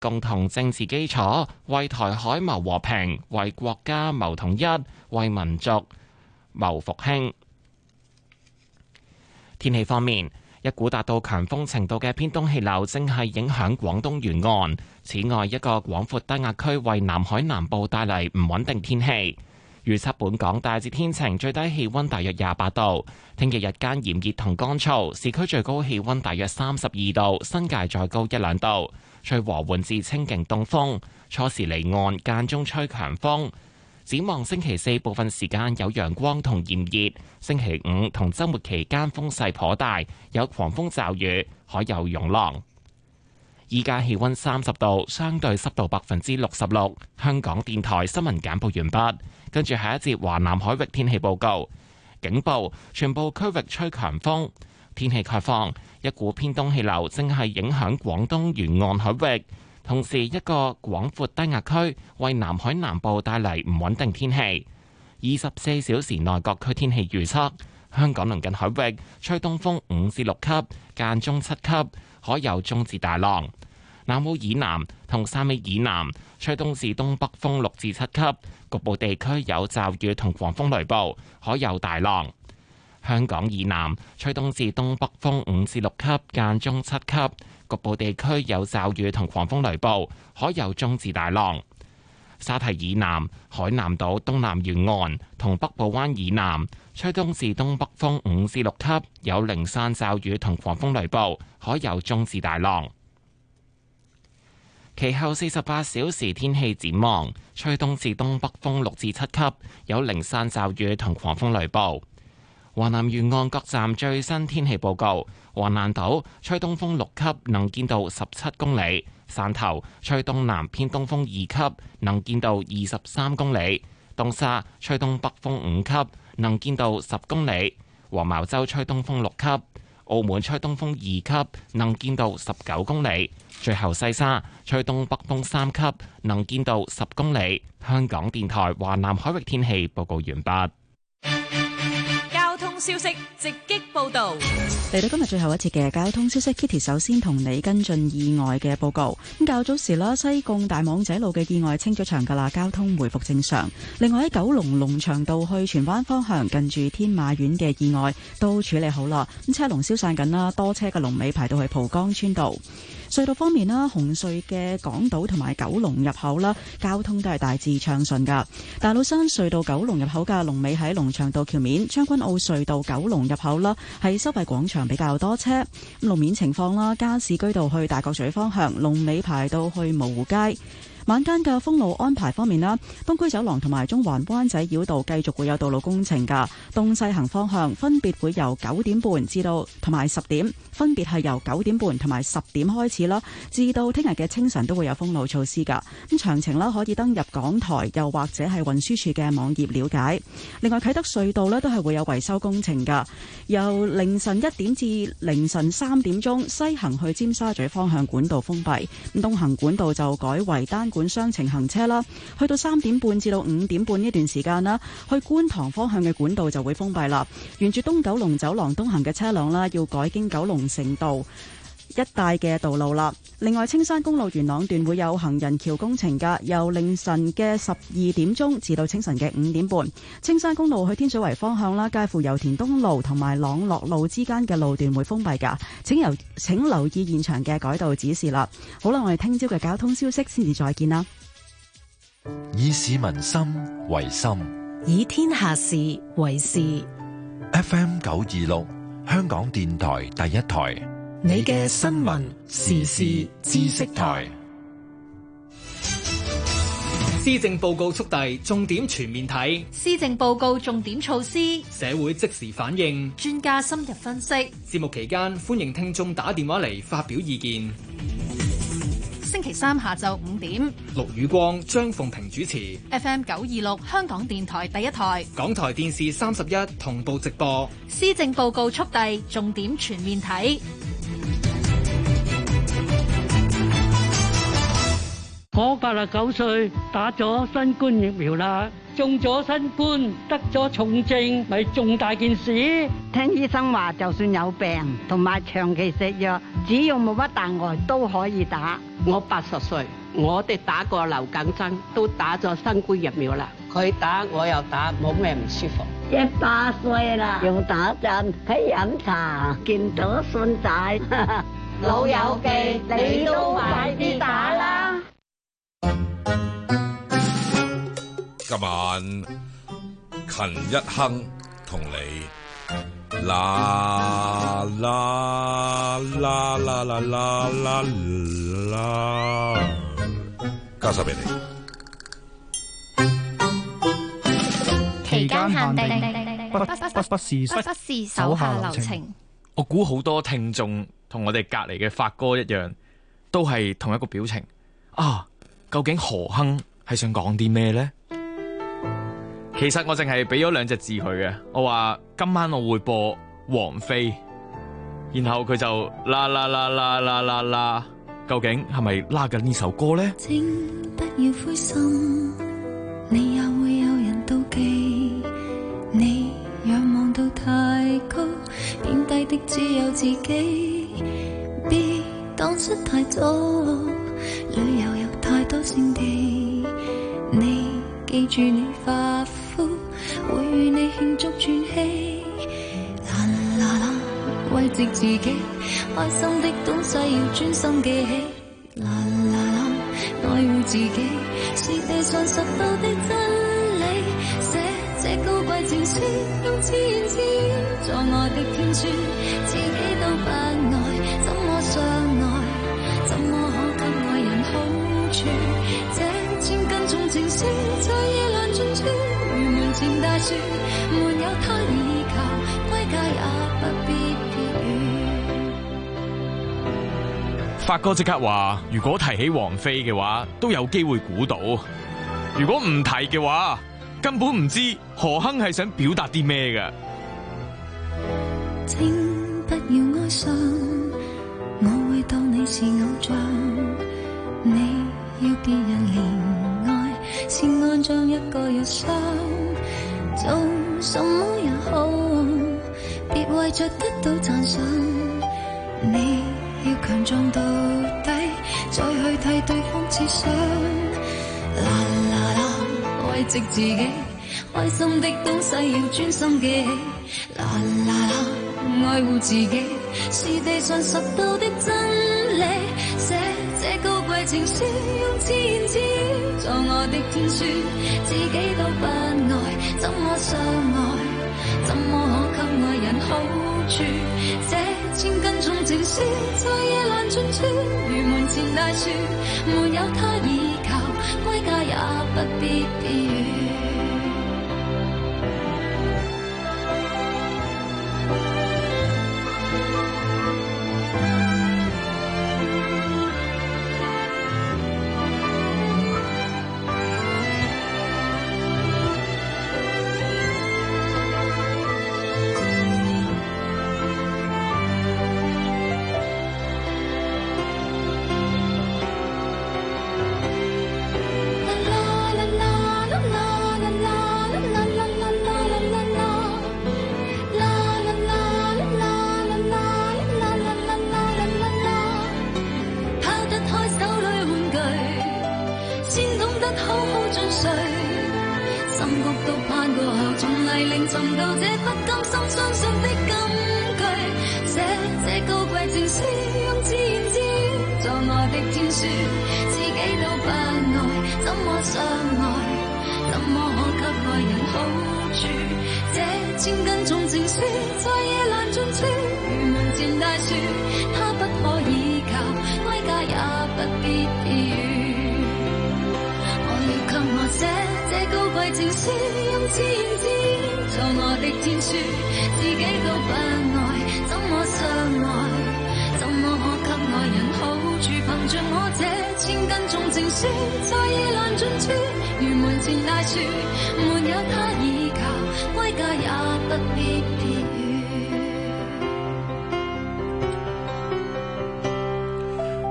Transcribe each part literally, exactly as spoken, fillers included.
共同政治基礎，為台海謀和平，為國家謀統一，為民族謀復興。天氣方面，一股達到強風程度嘅偏東氣流正係影響廣東沿岸。此外，一個廣闊低壓區為南海南部帶嚟唔穩定天氣。預測本港大致天晴，最低氣溫大約廿八度。聽日日間炎熱同乾燥，市區最高氣溫大約三十二度，新界再高一兩度。吹和緩至清勁東風，初時離岸，間中吹強風。展望星期四部分時間有陽光同炎熱，星期五同週末期間風勢頗大，有狂風驟雨，海有湧浪。依家氣溫三十度，相對濕度百分之六十六。香港電台新聞簡報完畢，跟住下一節華南海域天氣報告。警報，全部區域吹強風。天氣概況，一股偏東氣流正係影響廣東沿岸海域，同時一個廣闊低壓區為南海南部帶嚟唔穩定天氣。二十四小時內各區天氣預測：香港鄰近海域吹東風五至六級，間中七級，海有中至大浪。南澳以南同汕尾以南吹東至東北風六至七級，局部地區有驟雨同狂風雷暴，海有大浪。香港以南吹東至東北風五至六級，間中七級，局部地區有驟雨同狂風雷暴，海有中至大浪。沙堤以南、海南島東南沿岸同北部灣以南吹東至東北風五至六級，有零散驟雨同狂風雷暴，海有中至大浪。其後四十八小時天氣展望，吹東至東北風六至七級，有零散驟雨同狂風雷暴。華南沿岸各站最新天氣報告：橫瀾島吹東風六級，能見度十七公里；汕頭吹東南偏東風二級，能見度二十三公里；東沙吹東北風五級，能見度十公里；黃茅洲吹東風六級；澳門吹東風二級，能見度十九公里；最後西沙吹東北風三級，能見度十公里。香港電台華南海域天氣報告完畢。 消息直擊報道， 嚟到今日最後一節嘅交通消息 ，Kitty 首先同你跟進意外嘅報告。咁較早時啦，西貢大網仔路嘅意外清咗場噶啦，交通回復正常。另外喺九龍龍翔道去荃灣方向，近住天馬苑嘅意外都處理好啦，咁車龍消散緊啦，多車嘅龍尾排到去蒲崗村道。隧道方面啦，紅隧嘅港島同埋九龍入口啦，交通都係大致暢順噶。大老山隧道九龍入口嘅龍尾喺龍翔道橋面，將軍澳隧道九龍入口啦，喺收費廣場比較多車。路面情況啦，加士居道去大角咀方向，龍尾排到去蕪湖街。晚間嘅封路安排方面啦，東區走廊同埋中環灣仔繞道繼續會有道路工程噶，東西行方向分別會由九點半至到同埋十點，分別係由九點半同埋十點開始啦，至到聽日嘅清晨都會有封路措施噶。咁詳情啦，可以登入港台又或者係運輸署嘅網頁了解。另外啟德隧道呢都係會有維修工程噶，由凌晨一點至凌晨三點鐘，西行去尖沙咀方向管道封閉，咁東行管道就改為單管雙程行車啦。去到三點半至到五點半呢段時間啦，去觀塘方向嘅管道就會封閉啦。沿住東九龍走廊東行嘅車輛啦，要改經九龍城道一帶嘅道路啦。另外，青山公路元朗段會有行人橋工程噶，由凌晨嘅十二點鐘至到清晨嘅五點半。青山公路去天水圍方向啦，介乎油田東路同埋朗樂路之間嘅路段會封閉噶，請由請留意現場嘅改道指示啦。好啦，我哋聽朝嘅交通消息先至再見啦。 以市民心為心， 以天下事為事。 F M 九二六，香港電台第一台。 你嘅新聞時事知識台， 施政報告速遞，重點全面睇。 施政報告重點措施， 社會即時反應， 專家深入分析。 節目期間，歡迎聽眾打電話嚟發表意見。 星期三下晝五點， 陸宇光、張鳳平主持。 F M 九二六香港電台第一台， 港台電視三十一同步直播。 施政報告速遞，重點全面睇。 我八十九歲，打咗新冠疫苗啦，中咗新冠，得咗重症，咪重大件事。 聽醫生話，就算有病同埋長期食藥，只要冇乜大礙都可以打。 我八十歲，我哋打過流感針，都打咗新冠疫苗啦。佢打我又打，冇咩唔舒服。 一百歲啦，用打針喺飲茶，見到孫仔。老友記，你都快啲打啦！ 今晚勤一亨同你啦啦啦啦啦啦啦啦，交手俾你。 期間限定， 不不不不是不不是手下留情。 我估好多聽眾同我哋隔籬嘅發哥一樣，都係同一個表情啊！究竟何亨係想講啲咩呢？其實我淨係俾咗兩隻字佢嘅，我話今晚我會播王菲，然後佢就啦啦啦啦啦啦啦，究竟係咪拉緊呢首歌呢？ 請不要灰心，你也會有人妒忌，你仰望到太高，貶低的只有自己，別蕩失太早，旅遊有太多勝地，你記住你發膚會與你慶祝轉起，啦啦啦，慰藉自己，開心的東西要專心記起，啦啦啦，愛護自己是地上拾到的真理，寫這高貴情書，用自言自語作愛的天書，自己都不愛，怎麼相愛？怎麼可給愛人好處？這千斤重情書在夜闌盡處，如門前大樹，沒有他倚靠，歸家也不必結語。 發哥即刻話，如果提起王菲嘅話，都有機會估到；如果唔提嘅話，根本唔知何亨係想表達啲咩㗎。 請不要哀傷，我會當你是偶像，你要別人憐愛，是愛像一個藥箱，做什麼也好，別為着得到讚賞，你要強壯到底，再去替對方設想，啦啦啦，慰藉自己，開心的東西要專心記起，啦啦啦，愛護自己是地上拾到的真理，寫這高貴情書，用自言自語作愛的天書，自己都不愛，怎麼相愛？怎麼可給愛人好處？這千斤重情書在夜闌盡處，如門前大樹，沒有他倚靠，歸家也不必別語。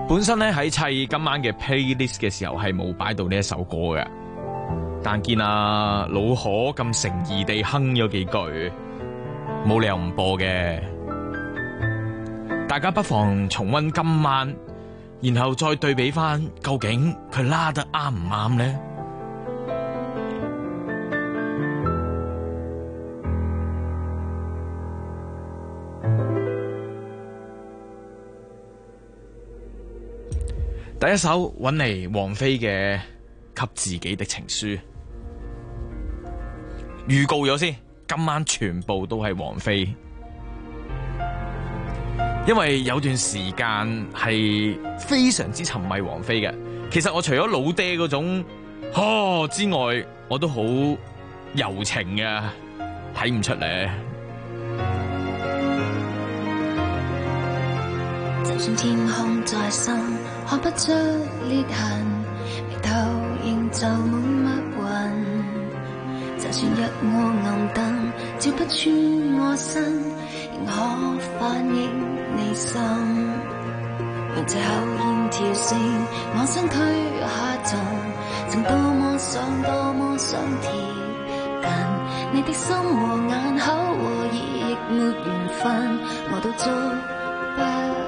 本身咧喺砌今晚嘅 playlist 嘅時候係冇擺到呢一首歌嘅，但見阿老可咁誠意地哼咗幾句，冇理由唔播嘅。大家不妨重溫今晚，然後再對比翻，究竟佢拉得啱唔啱呢？第一首揾嚟王菲嘅《給自己的情書》，預告咗先，今晚全部都係王菲，因為有段時間係非常之沉迷王菲嘅。其實我除咗老爹嗰種呵之外，我都好柔情嘅，睇唔出嚟。 就算天空再深，看不出裂痕，眉頭仍就滿密雲。就算一窩暗燈照不穿我身，仍可反映你心。用這口煙調醒我身軀下沉，曾多麼想多麼想貼近你的心和眼口和耳，亦沒緣分，我都捉不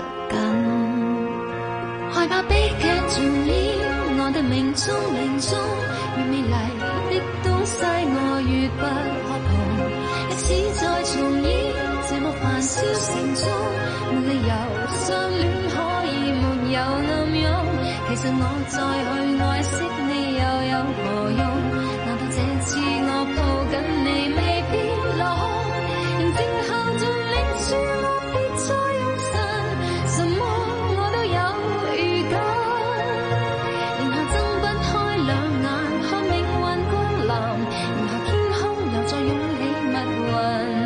害怕悲劇重演，我的命中命中越美麗的東西我越不可碰。歷史再重演，這麼繁囂城中，沒理由相戀可以沒有暗湧。其實我再去愛惜你又有何用？難道這次我抱緊你未必落空？認證後盡領處我別再用神，什麼我都有預感，然後睜不開兩眼看命運光臨，然後天空又再湧起密雲。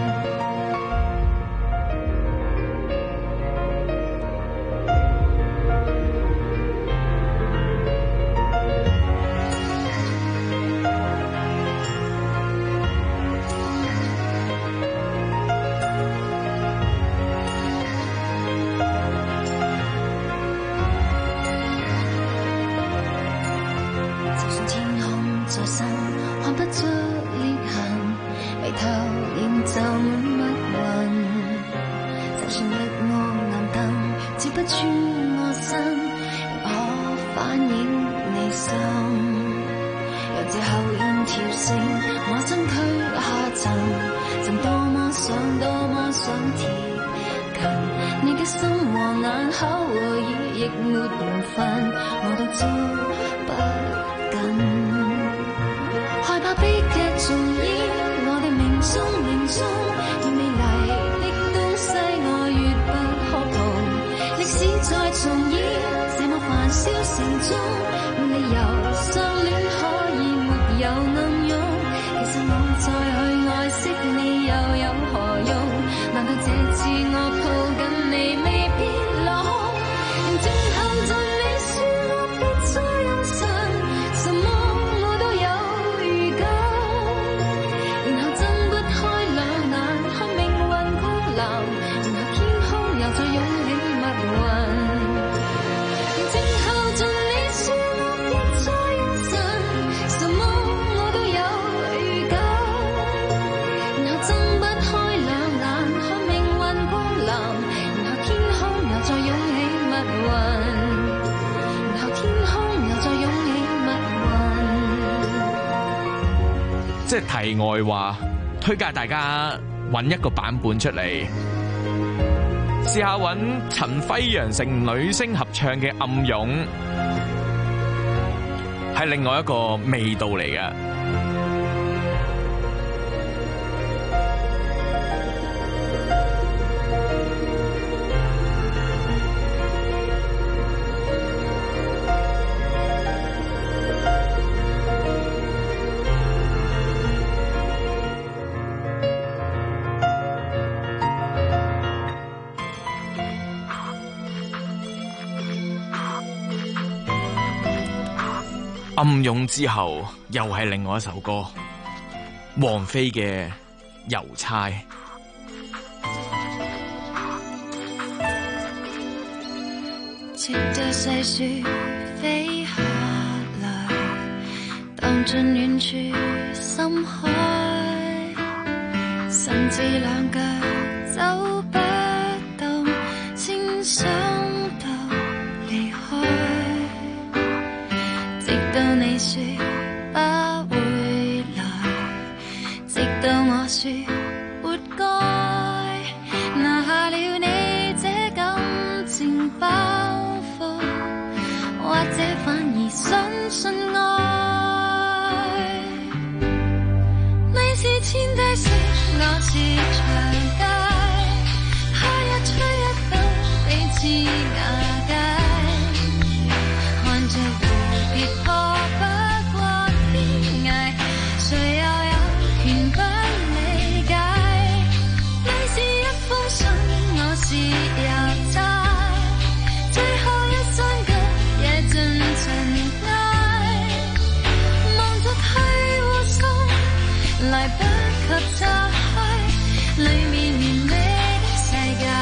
即係題外話，推介大家揾一個版本出嚟，試下揾陳輝陽成女聲合唱嘅《暗湧》，係另外一個味道嚟嘅。暗湧之後，又係另外一首歌，王菲嘅《郵差》。 直到細樹飛下來，蕩進遠處深海，甚至兩腳走不動，先想到離開，直到你說不會來，直到我說活該，拿下了你這感情包袱，或者反而相信愛。你是天梯石，我是長街，他一吹一倒，彼此瓦解，看着蝴蝶破不過天涯，誰又有權不理解？你是一封信，我是郵差，最後一雙腳也盡塵埃，望着去護送，來不及拆開裡面完美的世界。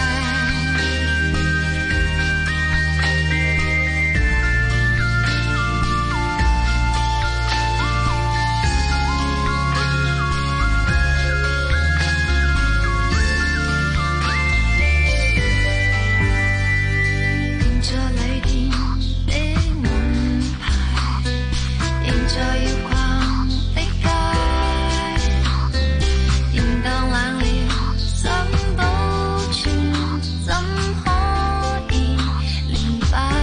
定在旅店的門牌，定在要逛的街，電當冷了想保存，怎可以連敗？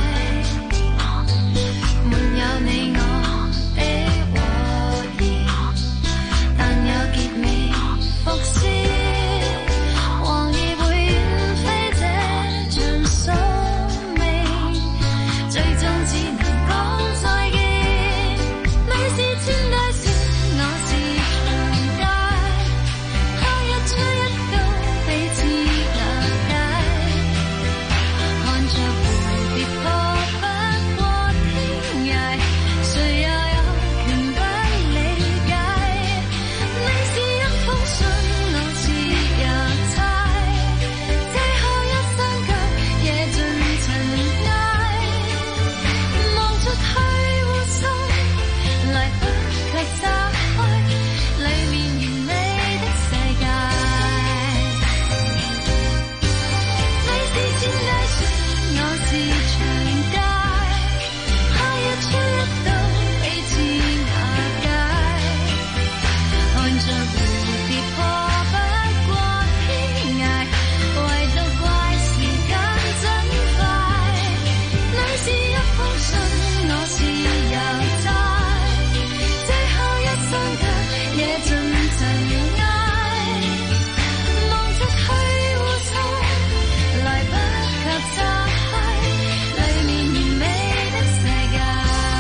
沒有你我的和弦，但有結尾伏線，黃葉會遠飛這場宿命，最終只能講再見。你是天梯線，我是長街，他一吹一倒，彼此瓦解，看着蝴蝶破不過天涯，誰又有權不理解？你是一封信，我是郵差，最後一雙腳也盡塵埃，望着去護送，來不及拆開裡面完美的世界。你是天梯線，我是長街，他一吹一倒，彼此瓦解，看着蝴蝶破不過天涯，唯獨怪時間真快。你是一封信，我是郵差，最後一雙腳也盡塵埃，望着去護送，來不及拆開裡面完美的世界。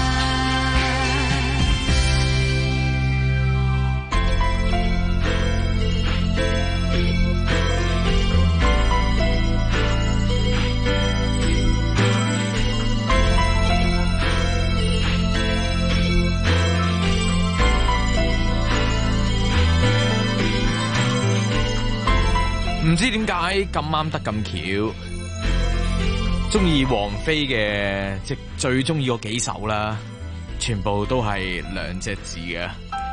唔知點解咁啱得咁巧，中意王菲嘅即最中意嗰幾首啦，全部都係兩隻字嘅。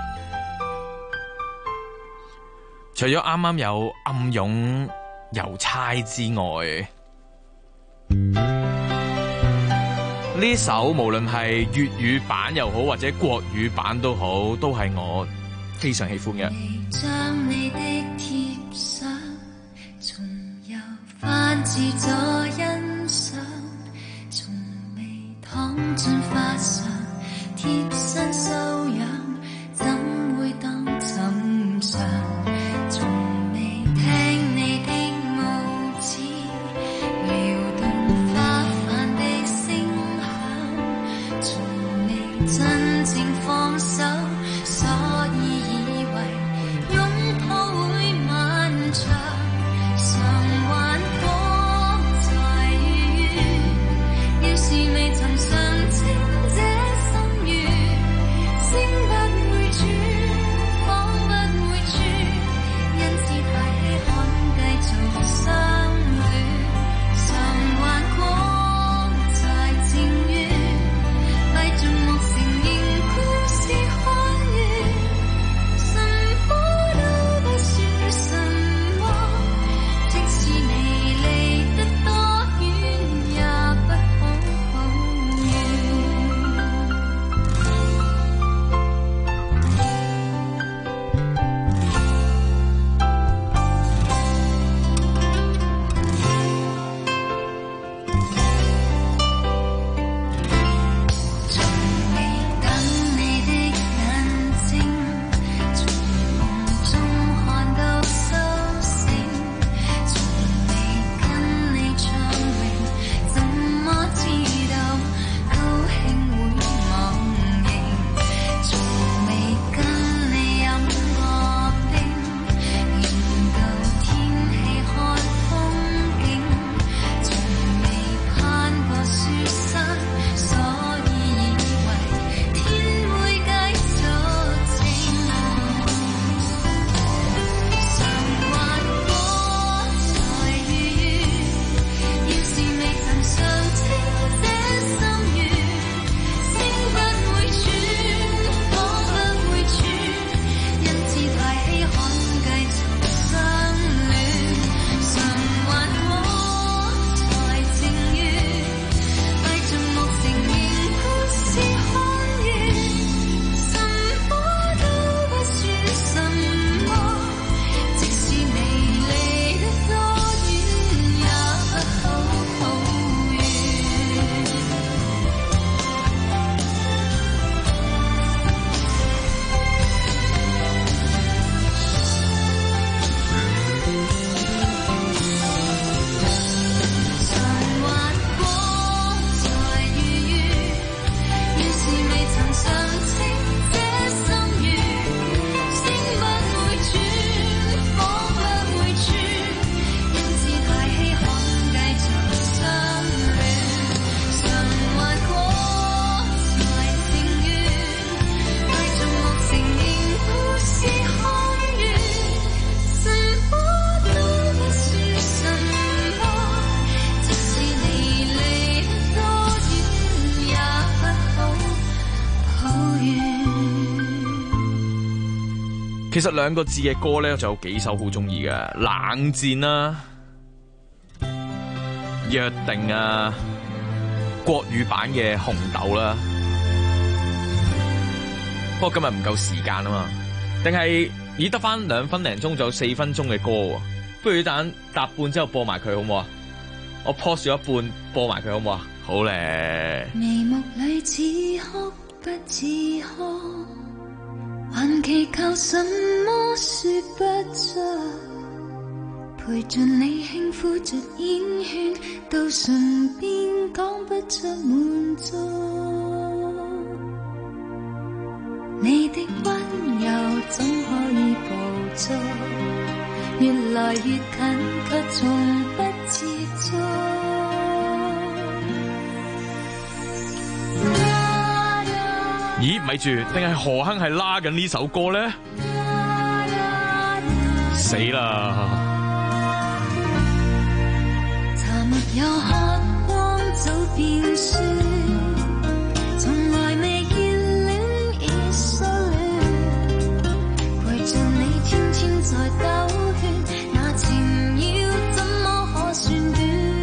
除咗啱啱有暗湧郵差之外，呢首無論係粵語版又好，或者國語版都好，都係我非常喜歡嘅。 將你的貼相重遊翻自助欣賞，從未躺進花上貼身修養，怎會當尋常？從未聽你的舞姿撩動花瓣的聲響，從未真正放手，所以以為擁抱會漫長，償還國際遇，要是未曾嘗清這心願，聲不會轉，仿不會轉，因此太稀罕繼續相戀，償還國其實兩個字嘅歌咧就有幾首好中意嘅，冷戰啦、約定啊，國語版嘅紅豆啦。不過今日唔夠時間啊嘛，定係已得翻兩分零鐘，仲有四分鐘嘅歌喎，不如等搭半之後播埋佢好唔好啊？我 pause 咗一半播埋佢好唔好啊？好咧。 眉目裏似哭不似哭，還祈求什麼說不出，陪着你輕撫着煙圈，到唇邊講不出滿足。你的溫柔怎可以捕捉？越來越近，卻從不接觸。 咦，咪住，定係何鏗係拉緊呢首歌咧？死啦！ 茶沒有喝光早變酸，從來未熱戀已疏戀，陪着你天天在兜圈，那情要怎麼可算短？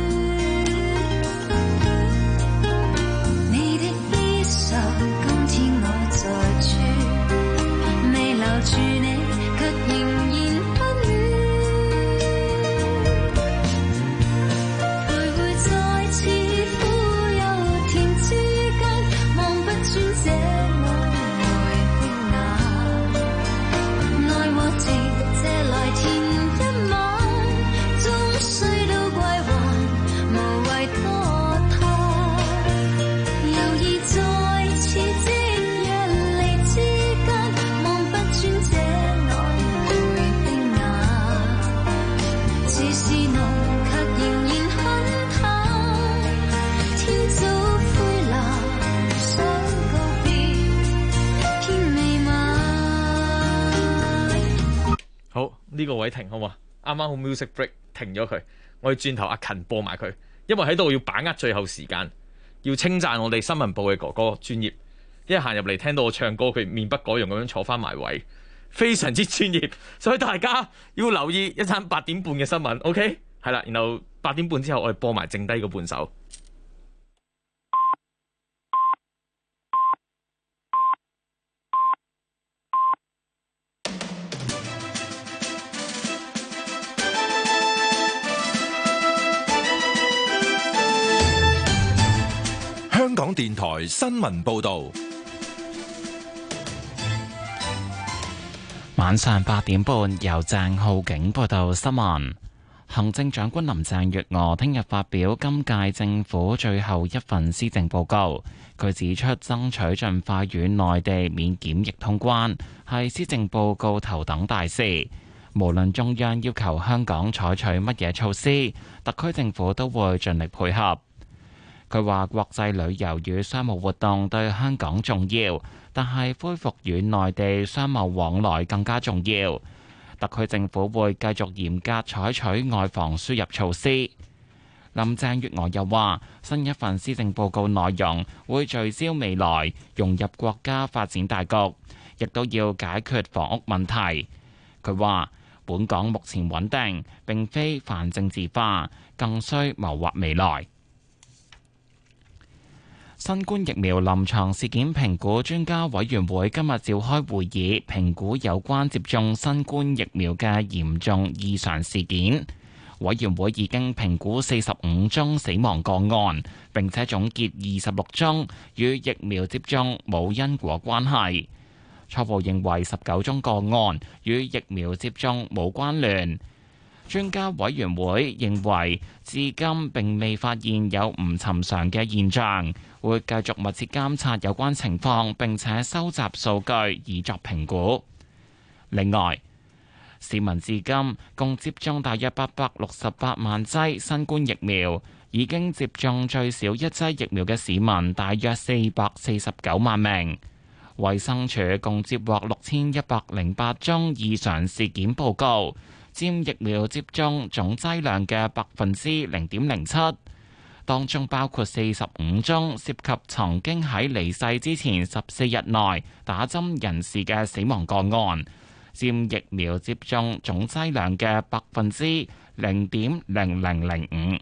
你的衣裳今天我在穿，未留住你卻仍然不暖，徘徊在似苦又甜之間，望不穿這曖昧的眼，愛和情借來填一晚，終須都歸還，無謂拖沓，猶豫再次即日離之間，望不穿這曖昧的眼，似是濃卻仍然很淡，天早灰藍想告別，天未晚。 好，呢個位停好嘛？啱啱好 music break 停咗佢，我要轉頭阿勤播埋佢，因為喺度要把握最後時間，要稱讚我哋新聞部嘅哥哥專業，一行入嚟聽到我唱歌，佢面不改容咁樣坐翻埋位，非常之專業，所以大家要留意一陣八點半嘅新聞 ，OK？ 係啦，然後八點半之後我哋播埋剩低嗰半首。 香港電台新聞報導， 晚上八點半由鄭浩景報道新聞。行政長官林鄭月娥聽日發表今屆政府最後一份施政報告。佢指出，爭取盡快與內地免檢疫通關係施政報告頭等大事。無論中央要求香港採取乜嘢措施，特區政府都會盡力配合。佢話國際旅遊與商務活動對香港重要，但係恢復與內地商貿往來更加重要。特區政府會繼續嚴格採取外防輸入措施。林鄭月娥又話，新一份施政報告內容會聚焦未來，融入國家發展大局，亦都要解決房屋問題。佢話本港目前穩定，並非泛政治化，更需謀劃未來。新冠疫苗臨床事件評估專家委員會今日召開會議，評估有關接種新冠疫苗嘅嚴重異常事件。委員會已經評估四十五宗死亡個案，並且總結二十六宗與疫苗接種冇因果關係。初步認為十九宗個案與疫苗接種冇關聯。專家委員會認為至今並未發現有唔尋常嘅現象，會繼續密切監察有關情況，並且收集數據以作評估。另外，市民至今共接種大約八百六十八萬劑新冠疫苗，已經接種最少一劑疫苗嘅市民大約四百四十九萬名。衛生署共接獲六千一百零八宗異常事件報告，佔疫苗接種總劑量嘅百分之零點零七，當中包括四十五宗涉及曾經喺離世之前十四日內打針人士嘅死亡個案， 佔疫苗接種總劑量嘅百分之零點零零零五。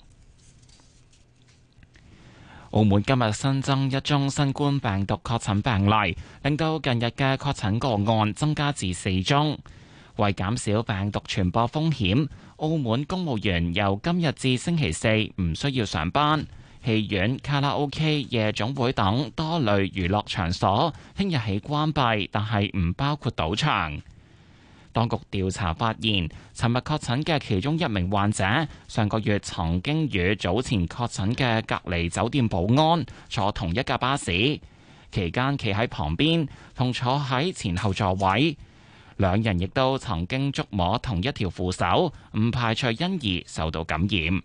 澳門今日新增一宗新冠病毒確診病例，令到近日嘅確診個案增加至四宗。為減少病毒傳播風險，澳門公務員由今日至星期四唔需要上班。戲院、卡拉 OK、夜總會等多類娛樂場所聽日起關閉，但係唔包括賭場。當局調查發現，尋日確診嘅其中一名患者，上個月曾經與早前確診嘅隔離酒店保安坐同一架巴士，期間企喺旁邊同坐喺前後座位，兩人亦都曾經觸摸同一條扶手，唔排除因而受到感染。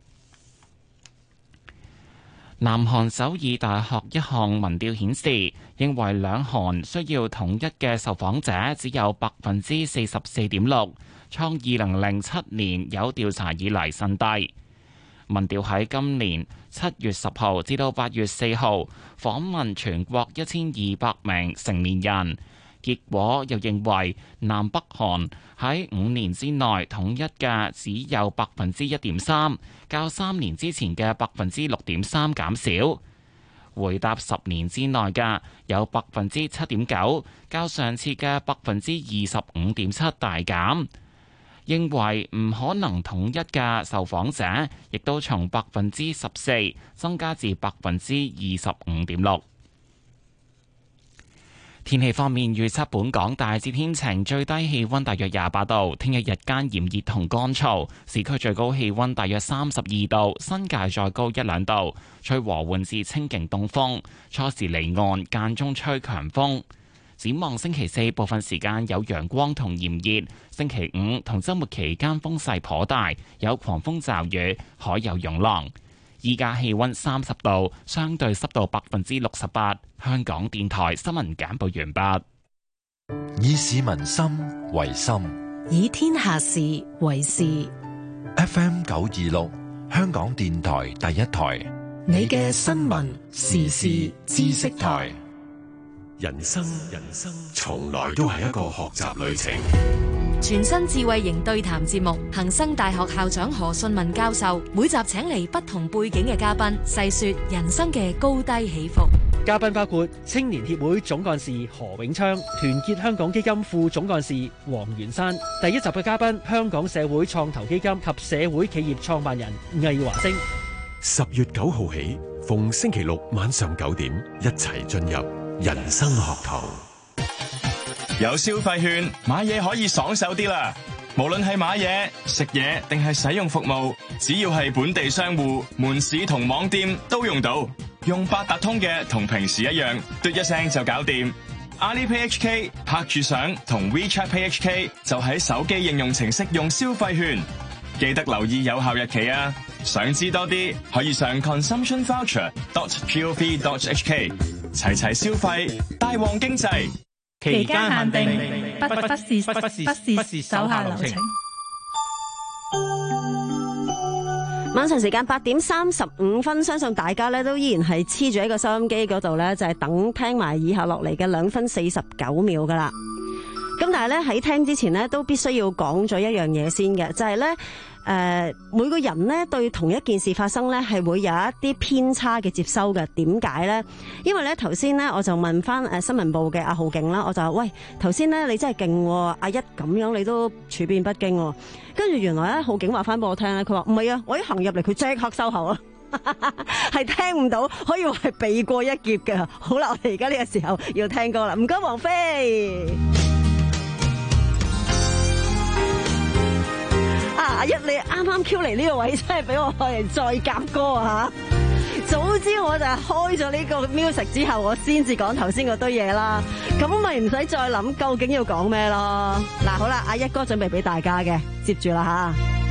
南韓首爾大學一項民調顯示，認為兩韓需要統一嘅受訪者只有百分之四十四點六，創二零零七年有調查以嚟新低。民調喺今年七月十號至到八月四號訪問全國一千二百名成年人。結果又認為南北韓喺五年之內統一嘅只有百分之一點三，較三年之前嘅百分之六點三減少。回答十年之內嘅有百分之七點九，較上次嘅百分之二十五點七大減。認為唔可能統一嘅受訪者，亦都從百分之十四增加至百分之二十五點六。天氣方面預測，本港大致天晴，最低氣溫大約廿八度。聽日日間炎熱同乾燥，市區最高氣溫大約三十二度，新界再高一兩度。吹和緩至清勁東風，初時離岸，間中吹強風。展望星期四部分時間有陽光同炎熱，星期五同週末期間風勢頗大，有狂風驟雨，海有湧浪。依家氣溫三十度，相對濕度百分之六十八。香港電台新聞簡報完畢。 以市民心為心， 以天下事為事。 F M 九二六，香港電台第一台， 你嘅新聞時事知識台。 人生，人生從來都係一個學習旅程。 全新智慧型對談節目，恒生大學校長何順文教授每集請嚟不同背景嘅嘉賓，細說人生嘅高低起伏。 嘉賓包括青年協會總幹事何永昌、團結香港基金副總幹事黃元山。第一集嘅嘉賓，香港社會創投基金及社會企業創辦人魏華星。 十月九號起，逢星期六晚上九點，一齊進入人生學堂。 有消費券買嘢可以爽手啲啦，無論係買嘢、食嘢定係使用服務，只要係本地商戶、門市同網店都用到。用八達通嘅同平時一樣，嘟一聲就搞掂。Alipay H K 拍住相同 WeChat Pay H K 就喺手機應用程式用消費券，記得留意有效日期啊！想知多啲，可以上 consumption voucher dot gov dot h k 齊齊消費，帶旺經濟。 期間限定，不不是不是不是手下留情。 晚上時間八點三十五分，相信大家咧都依然係黐住喺個收音機嗰度咧，就係等聽埋以下落嚟嘅兩分四十九秒噶啦。咁但係咧喺聽之前咧，都必須要講咗一樣嘢先嘅，就係咧誒每個人咧對同一件事發生咧係會有一啲偏差嘅接收嘅。點解咧？因為咧頭先咧我就問翻誒新聞部嘅阿浩景啦，我就話喂，頭先咧你真係勁，阿一咁樣你都處變不驚。跟住原來咧浩景話翻俾我聽咧，佢話唔係啊，我一行入嚟佢即刻收口啊，係聽唔到，可以話係避過一劫嘅。好啦，我哋而家呢個時候要聽歌啦，唔該王菲。啊！阿一，你啱啱 Q 嚟呢個位，真係俾我學人再夾歌啊！早知我就係開咗呢個 music 之後，我先至講頭先嗰堆嘢啦。咁咪唔使再諗究竟要講咩咯。嗱，好啦，阿一哥準備俾大家嘅，接住啦吓。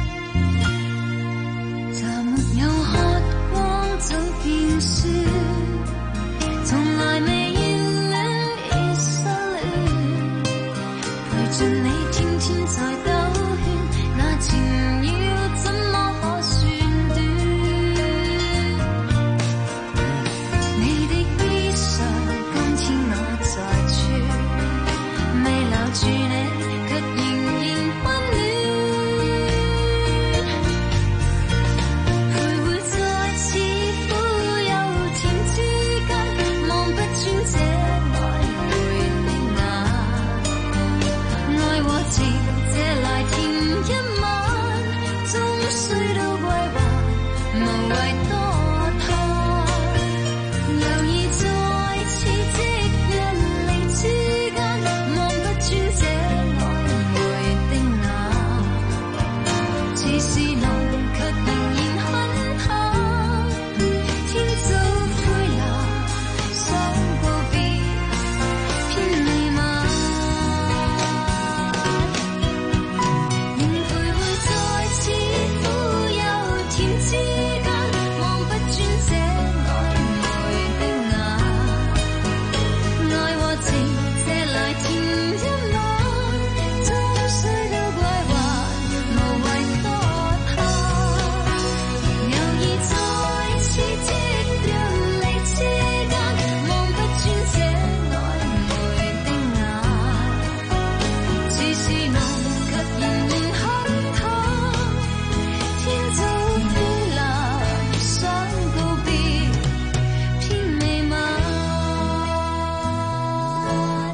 就沒有喝光酒變酸，從來未熱戀已失戀，陪着你天天在兜圈，那情要怎麼可算短？你的衣裳今天我在穿，未留住你，卻已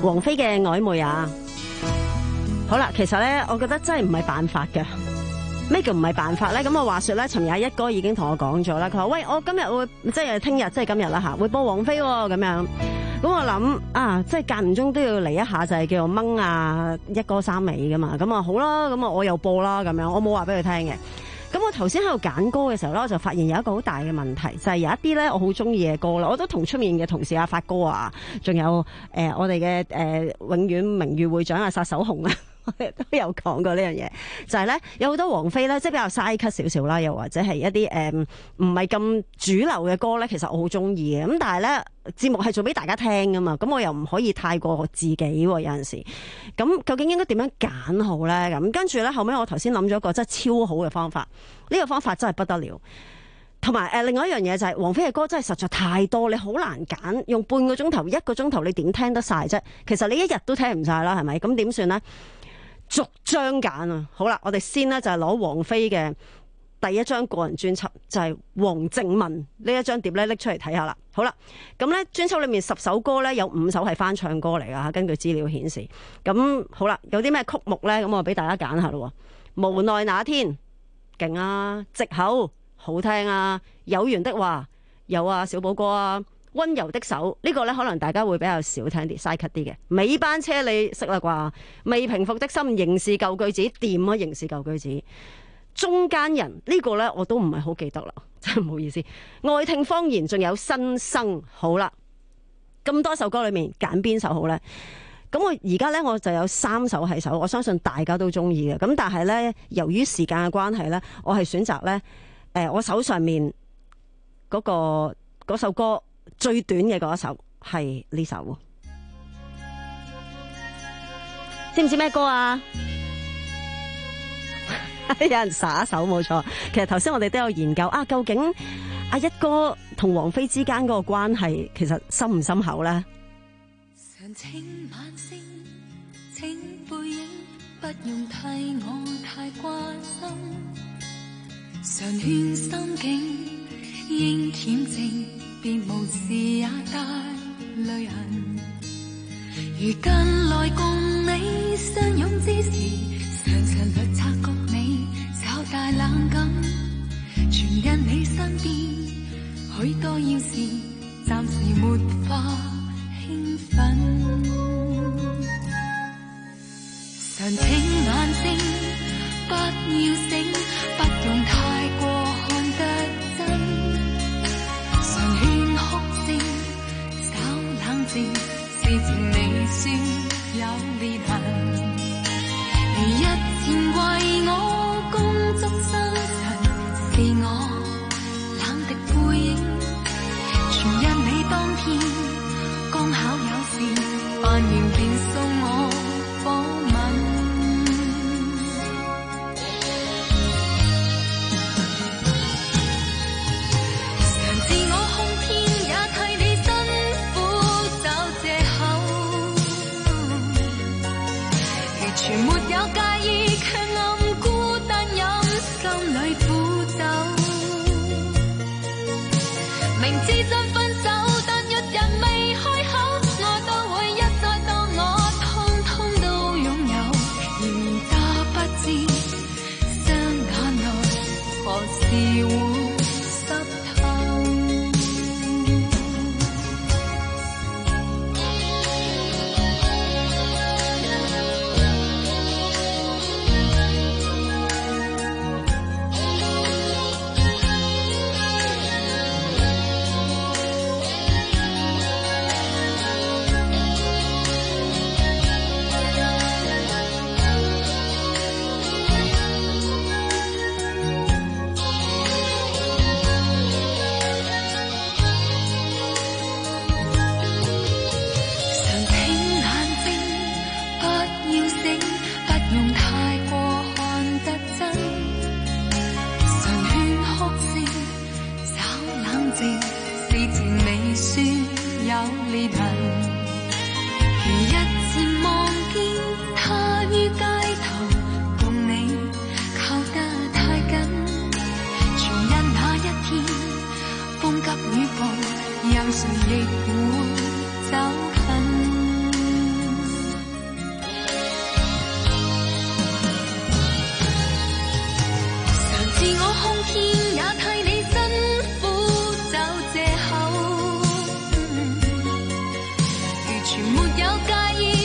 王菲嘅曖昧啊。好啦，其實咧，我覺得真係唔係辦法嘅。咩叫唔係辦法咧？咁我話說咧，尋日一哥已經同我講咗啦。佢話：喂，我今日會即係聽日，即係今日啦嚇，會播王菲喎咁樣。咁我諗啊，即係間唔中都要嚟一下，就係叫做掹啊一哥三尾噶嘛。咁啊好啦，咁啊我又播啦咁樣，我冇話俾佢聽嘅。咁我頭先喺度揀歌嘅時候咧，我就發現有一個好大嘅問題，就係、是、有一啲咧我好中意嘅歌啦，我都同出面嘅同事阿發哥啊，仲有誒、呃、我哋嘅誒永遠名譽會長阿殺手紅啊。我哋都有講過呢樣嘢，就係、是、咧有好多王菲咧，即係比較 side cut 少少啦，又或者係一啲誒唔係咁主流嘅歌咧，其實我好中意嘅。咁但係咧節目係做俾大家聽噶嘛，咁我又唔可以太過自己喎，有陣時。咁究竟應該點樣揀好咧？咁跟住咧後尾我頭先諗咗一個真係超好嘅方法，呢、這個方法真係不得了。同埋誒另外一樣嘢就係、是、王菲嘅歌真係實在太多，你好難揀，用半個鐘頭一個鐘頭你點聽得晒啫？其實你一日都聽唔晒啦，係咪？咁點算咧？逐張揀啊！好啦，我哋先呢就係攞王菲嘅第一張個人專輯，就係、是《王靖雯》呢一張碟咧拎出嚟睇下啦。好啦，咁咧專輯裏面十首歌咧有五首係翻唱歌嚟噶吓，根據資料顯示。咁好啦，有啲咩曲目咧？咁我俾大家揀下咯。無奈那天，勁啊！藉口好聽啊！有緣的話有啊，小寶哥啊。溫柔的手呢、這個咧可能大家會比較少聽啲嘥咳啲嘅。尾班車你識啦啩？未平復的心，仍是舊句子，掂啊，仍是舊句子。中間人呢、這個咧我都唔係好記得啦，真係唔好意思。愛聽方言，仲有新生。好啦，咁多首歌裏面揀邊首好咧？咁我而家咧我就有三首係首，我相信大家都中意嘅。咁但係咧由於時間嘅關係咧，我係選擇咧誒我手上面嗰、那個嗰首歌。最短嘅嗰一首係呢首，知唔知咩歌啊？有人耍手冇錯。其實頭先我哋都有研究啊，究竟阿一哥同王菲之間嗰個關係其實深唔深厚咧？ 常情晚星，請背影，不用替我太關心。常勸心境應恬靜。別無事也帶淚痕，如近來共你相擁之時，常常略察覺你稍帶冷感，全因你身邊許多要事，暫時沒法興奮。常請晚星，不要醒，不用太過看得真。事情你算有裂痕，如日前為我恭祝生辰，是我冷的背影，全因你當天剛巧有事，扮完便送我訪問。常自我控天，也替你全沒有介意，卻暗孤單飲心裏苦酒。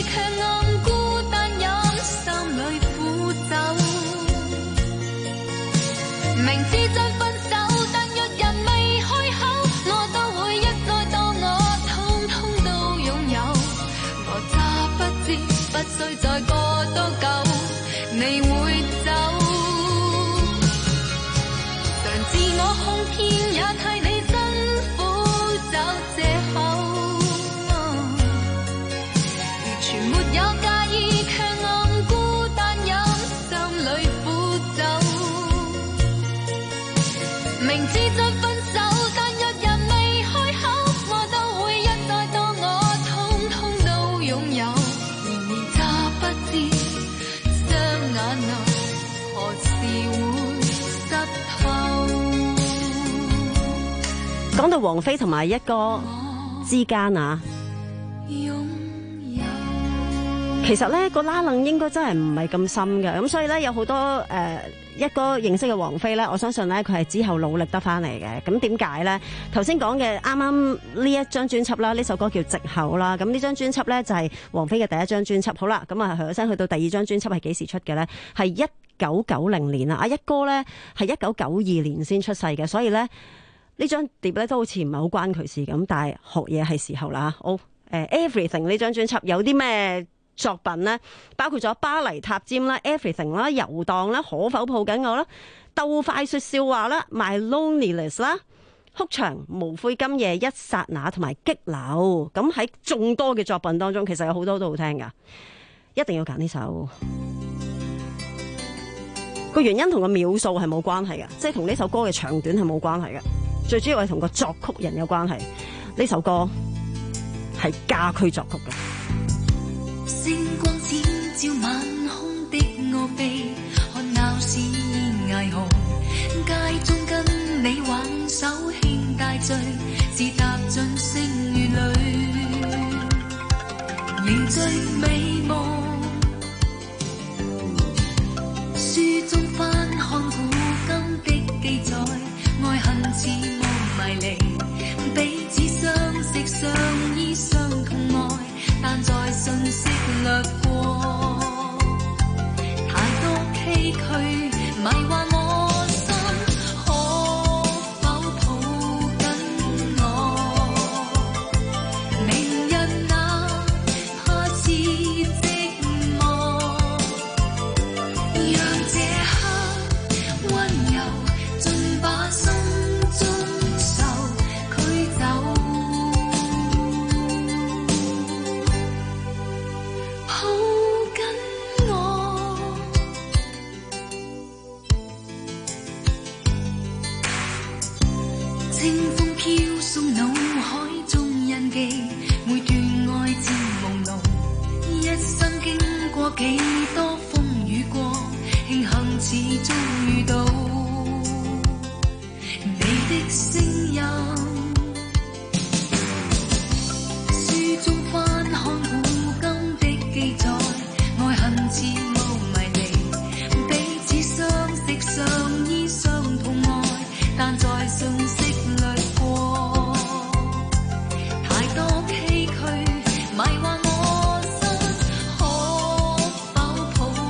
卻暗孤單飲心裏苦酒。明知將分手，但若人未開口，我都會一再當我通通都擁有。我詐不知，不需再過多久，你會走。常自我哄騙，也替你辛苦找藉口。完全沒有介意，卻暗孤單飲心裏苦酒。明知將分手，但若人未開口，我都會一再當我通通都擁有。然而詐不知，雙眼淚何時會濕透。 講到王菲同埋一哥之間啊，其實咧個拉楞應該真係唔係咁深嘅，咁所以咧有好多誒、呃、一哥認識嘅王菲咧，我相信咧佢係之後努力得翻嚟嘅。咁點解咧？頭先講嘅啱啱呢一張專輯啦，呢首歌叫《藉口》啦。咁呢張專輯咧就係王菲嘅第一張專輯。好啦，咁啊，響聲去到第二張專輯係幾時出嘅咧？係一九九零年啊！阿一哥咧係一九九二年先出世嘅，所以咧呢張碟咧都好似唔係好關佢事咁。但係學嘢係時候啦。好，誒、呃、Everything 呢張專輯有啲咩作品呢？包括咗巴黎塔尖啦、Everything 啦、遊蕩啦、可否抱緊我啦、鬥快說笑話啦、My Loneliness 啦、哭牆、無悔今夜、一剎那同埋激流。咁喺眾多嘅作品當中，其實有好多都好聽噶，一定要揀呢首。個原因同個秒數係冇關係嘅，即係同呢首歌嘅長短係冇關係嘅，最主要係同個作曲人有關係。呢首歌係家駒作曲嘅。 星光閃照晚空的奧秘，看鬧市霓虹，街中跟你挽手輕帶醉，自踏進星月裏，凝醉美夢。書中翻看古今的記載，愛恨似霧迷離，彼此相識相依相痛愛，但在瞬息掠過，太多崎嶇迷幻我心，可否抱緊我？明日哪怕是寂寞，讓這刻溫柔盡把心中愁驅走。清風飄送腦海中印記，每段愛漸朦朧，一生經過幾多風雨過，慶幸始終遇到你的聲音。書中翻看古今的記載，愛恨似霧迷離，彼此相識相依相痛愛，但在瞬息迷幻我心，可否抱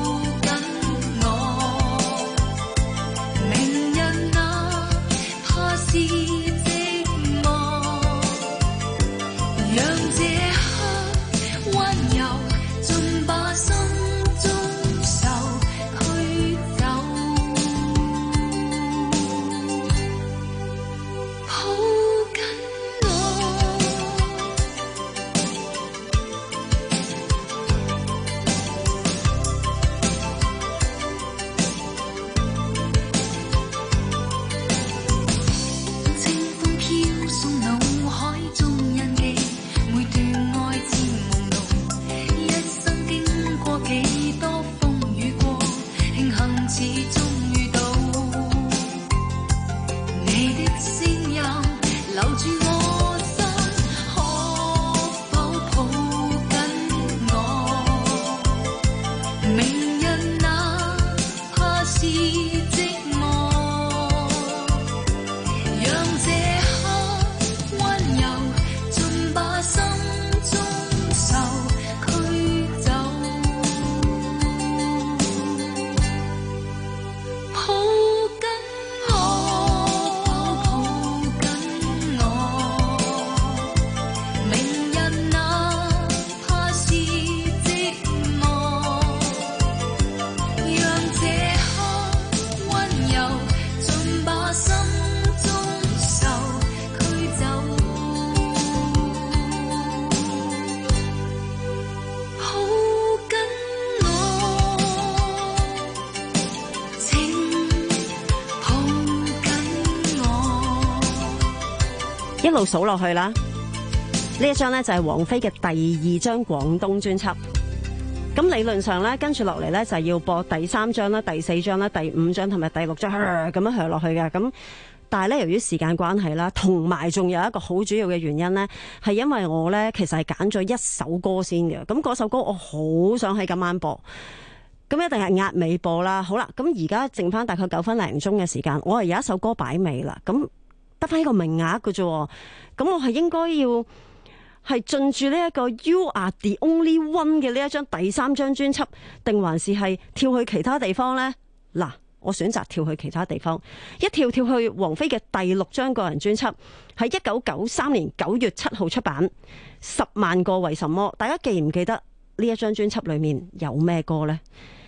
一路數落去啦。呢一張呢，就係王菲嘅第二張廣東專輯。咁理論上咧，跟住落嚟咧就係要播第三張啦、第四張啦、第五張同埋第六張咁樣向落去嘅。咁但係咧，由於時間關係啦，同埋仲有一個好主要嘅原因咧，係因為我咧其實係揀咗一首歌先嘅。咁嗰首歌我好想喺今晚播，咁一定係壓尾播啦。好啦，咁而家剩翻大概九分零鐘嘅時間，我係有一首歌擺尾啦。咁得翻呢個名額嘅啫，咁我係應該要係進駐呢一個 You Are The Only One 嘅呢一張第三張專輯，定還是係跳去其他地方呢？嗱，我選擇跳去其他地方，一跳跳去王菲嘅第六張個人專輯，喺一九九三年九月七號出版，《十萬個為什麼》。大家記唔記得呢一張專輯裏面有咩歌呢？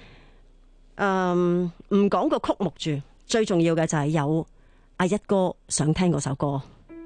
嗯，唔講個曲目住，最重要嘅就係有阿一哥想聽嗰首歌。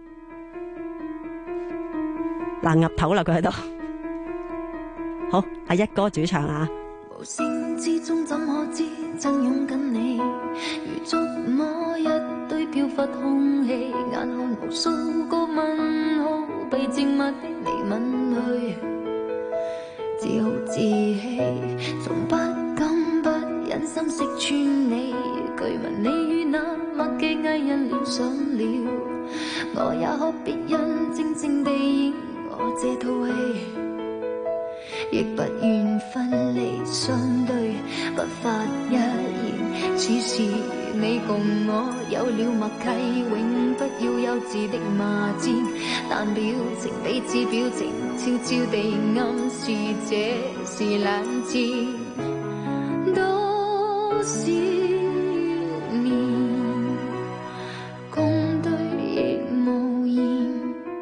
嗱，岌頭啦，佢喺度。好，阿一哥主唱啊。 無聲之中怎可知真擁緊你，如觸摸一堆飄忽空氣，眼看無數個問號被靜默的你吻去，自豪自棄，從不敢不忍心識穿你，據聞你與那默嘅藝人戀上了，我也可別人靜靜地演我這套戲，亦不願分離相對，不發一言。此時你共我有了默契，永不要幼稚的罵戰，但表情彼此表情悄悄地暗示這是冷戰。多少年共對亦無言，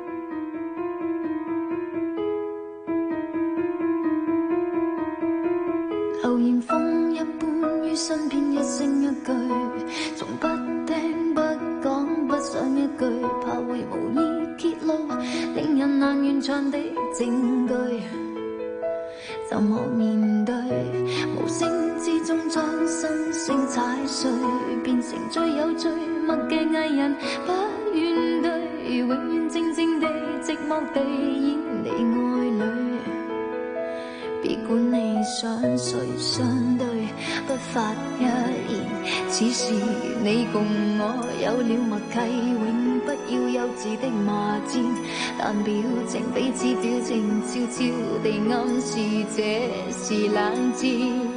流言風一般於身邊，一聲一句，從不聽不講不想一句，怕會無意揭露令人難完場的證據，怎可面對？無聲之中將心聲踩碎，變成最有最默嘅藝人，不願對，永遠靜靜地寂寞地演你愛侶，別管你想誰相對，不發一言。此時你共我有了默契，永不要幼稚的罵戰，但表情彼此表情悄悄地暗示這是冷戰。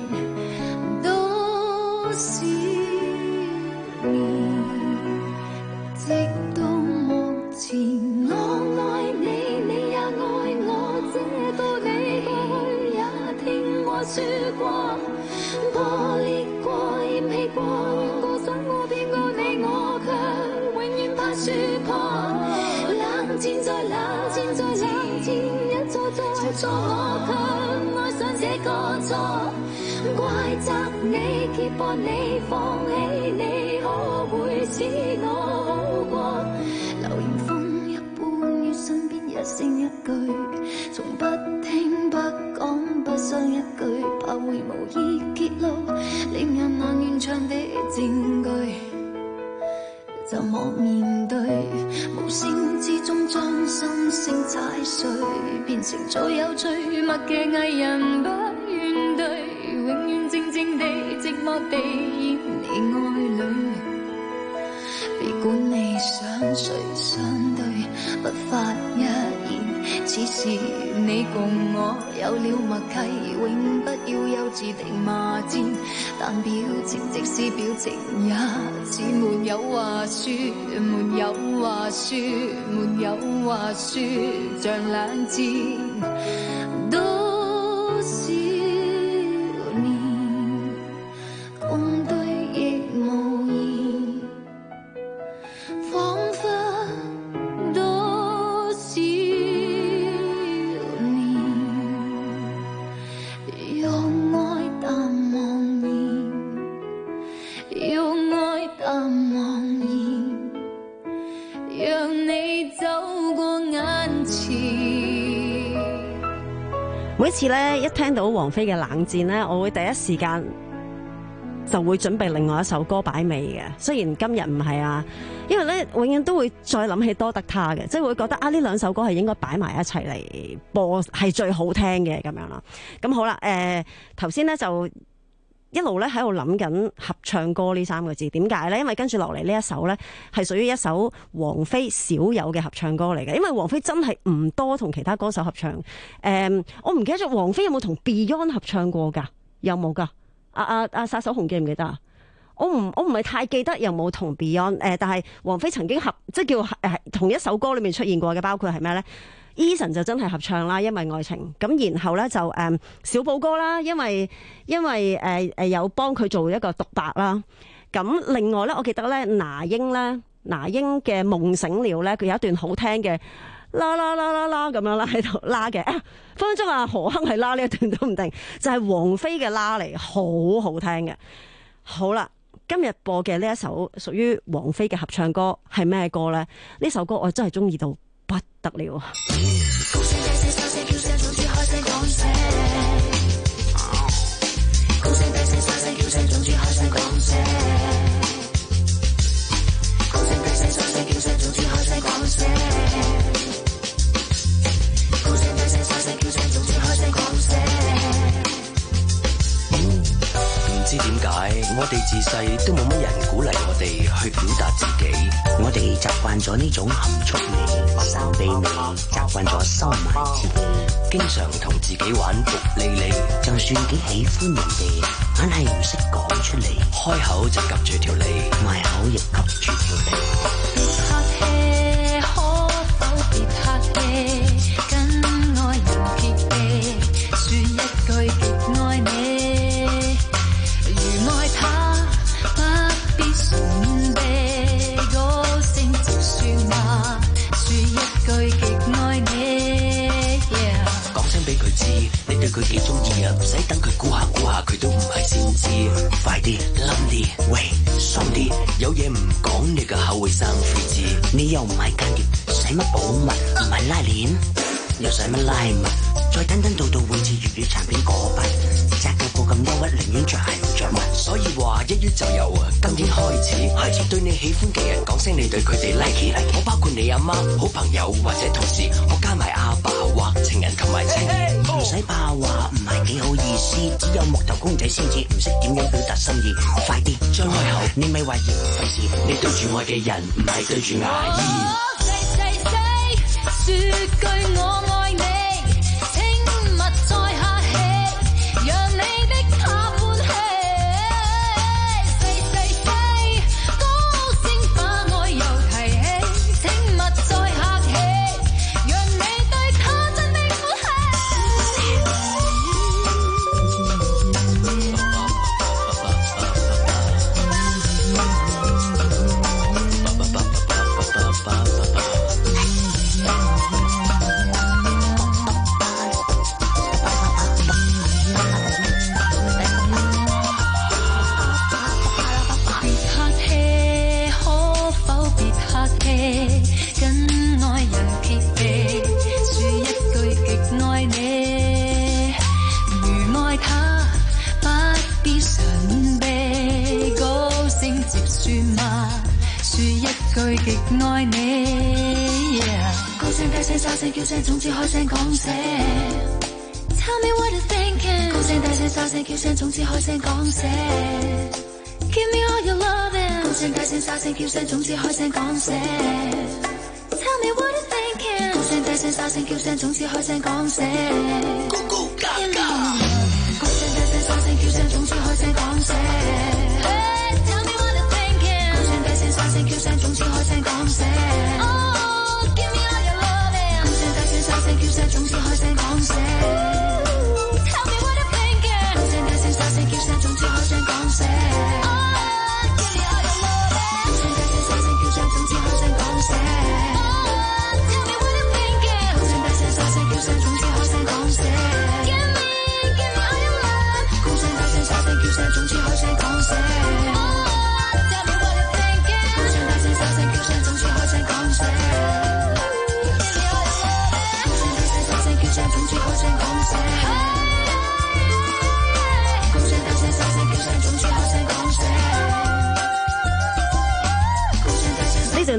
多少年直到目前，我愛你，你也愛我，這道理過去也聽我說過，破裂過厭棄過，怨過想過騙過你，我卻永遠怕說破。冷戰再冷戰再冷戰，一錯再錯，我卻愛上這個錯。怪責你揭破你放棄你，可會使我好過？流言風一般於身邊，一聲一句，從不聽不講不想一句，怕會無意揭露令人難完場的證據，怎麼面對？無聲之中將心聲踩碎，變成最有最默嘅藝人，不願對，永遠靜靜地寂寞地演你愛侶，別管你想誰相對，不發一言。此時你共我有了默契，永不要幼稚的罵戰，但表情即使表情也似沒有話說，沒有話說，沒有話說，像冷戰。多少年共對亦無言，彷彿多少年用愛淡忘然，用愛淡忘然，讓你走過眼前。 每次咧一聽到王菲嘅冷戰咧，我會第一時間就會準備另外一首歌擺尾嘅。雖然今日唔係啊，因為咧永遠都會再諗起多得他嘅，即係會覺得啊呢兩首歌係應該擺埋一齊嚟播係最好聽嘅咁樣啦。咁好啦，誒頭先咧就一路咧喺度諗緊合唱歌呢三個字，點解咧？因為跟住落嚟呢一首咧係屬於一首王菲少有嘅合唱歌嚟嘅，因為王菲真係唔多同其他歌手合唱。誒、嗯，我唔記得咗王菲有冇同 Beyond 合唱過㗎？有冇㗎？阿阿阿殺手紅記唔記得啊？我唔我唔係太記得有冇同 Beyond 誒、呃，但係王菲曾經合即係叫誒、呃、同一首歌裏面出現過嘅，包括係咩咧？Eason 就真係合唱啦，因為愛情。咁然後咧就誒、嗯、小寶哥啦，因為因為誒誒、呃、有幫佢做一個獨白啦。咁另外咧，我記得咧那英咧那英嘅夢醒了咧，佢有一段好聽嘅啦啦啦啦啦咁樣啦喺度啦嘅，分分鐘啊何鏗係啦呢一段都唔定，就係、是、王菲嘅啦嚟，好好聽嘅。好啦，今日播嘅呢一首屬於王菲嘅合唱歌係咩歌咧？呢首歌我真係中意到不得了。 唔知點解，我哋自細都冇乜人鼓勵我哋去表達自己，我哋習慣咗呢種含蓄味、神秘味，習慣咗收埋自己，經常同自己玩獨利利，就算幾喜歡人哋，硬係唔識講出嚟，開口就夾住條脷，埋口亦夾住條脷。別客氣，可否別客氣，跟愛人撇避，說一句極愛你。愛他不必神秘，高聲直說嘛，說一句極愛你。講聲俾佢知，你對佢幾中意啊！唔使等佢估下估下，佢都唔係先知。快啲冧啲，喂，鬆啲，有嘢唔講，你個口會生痱滋。你又唔係間諜，使乜保密？唔係拉鏈，又使乜拉密？再等等到到會似粵語殘片嗰筆，紮個個咁憂鬱，寧願着鞋唔着襪。所以話一於就由啊，今天開始，開始對你喜歡嘅人講聲你對佢哋 like it，我包括你阿媽、好朋友或者同事，我加埋阿爸或情人同埋情人。唔使怕話唔係幾好意思，只有木頭公仔先至唔識點樣表達心意。快啲張開口，你咪話嫌費事，你對住我嘅人唔係對住牙醫。細細細說句我愛你。再客氣，讓你的他歡喜，細細細，高聲把愛又提起，請勿再客氣，讓你對他真的歡喜。句極愛你，高聲低聲沙聲叫聲，總之開聲講聲。Tell me what you're thinking，高聲低聲沙聲叫聲，總之開聲講聲。Give me all your loving，高聲低聲沙聲叫聲，總之開聲講聲。Tell me what you're thinking，高聲低聲沙聲叫聲，總之開聲講聲。Go go go go，高聲低聲沙聲叫聲，總之開聲講聲。大聲叫聲，總之開聲講聲。Oh, give me all your loving。高聲大聲沙聲叫聲，總之開聲講聲。Tell me what you're thinking。高聲大聲沙聲叫聲，總之開聲講聲。Oh, give me all your loving。高聲大聲沙聲叫聲，總之開聲講聲。Oh, tell me what you're thinking。高聲大聲沙聲叫聲，總之開聲講聲。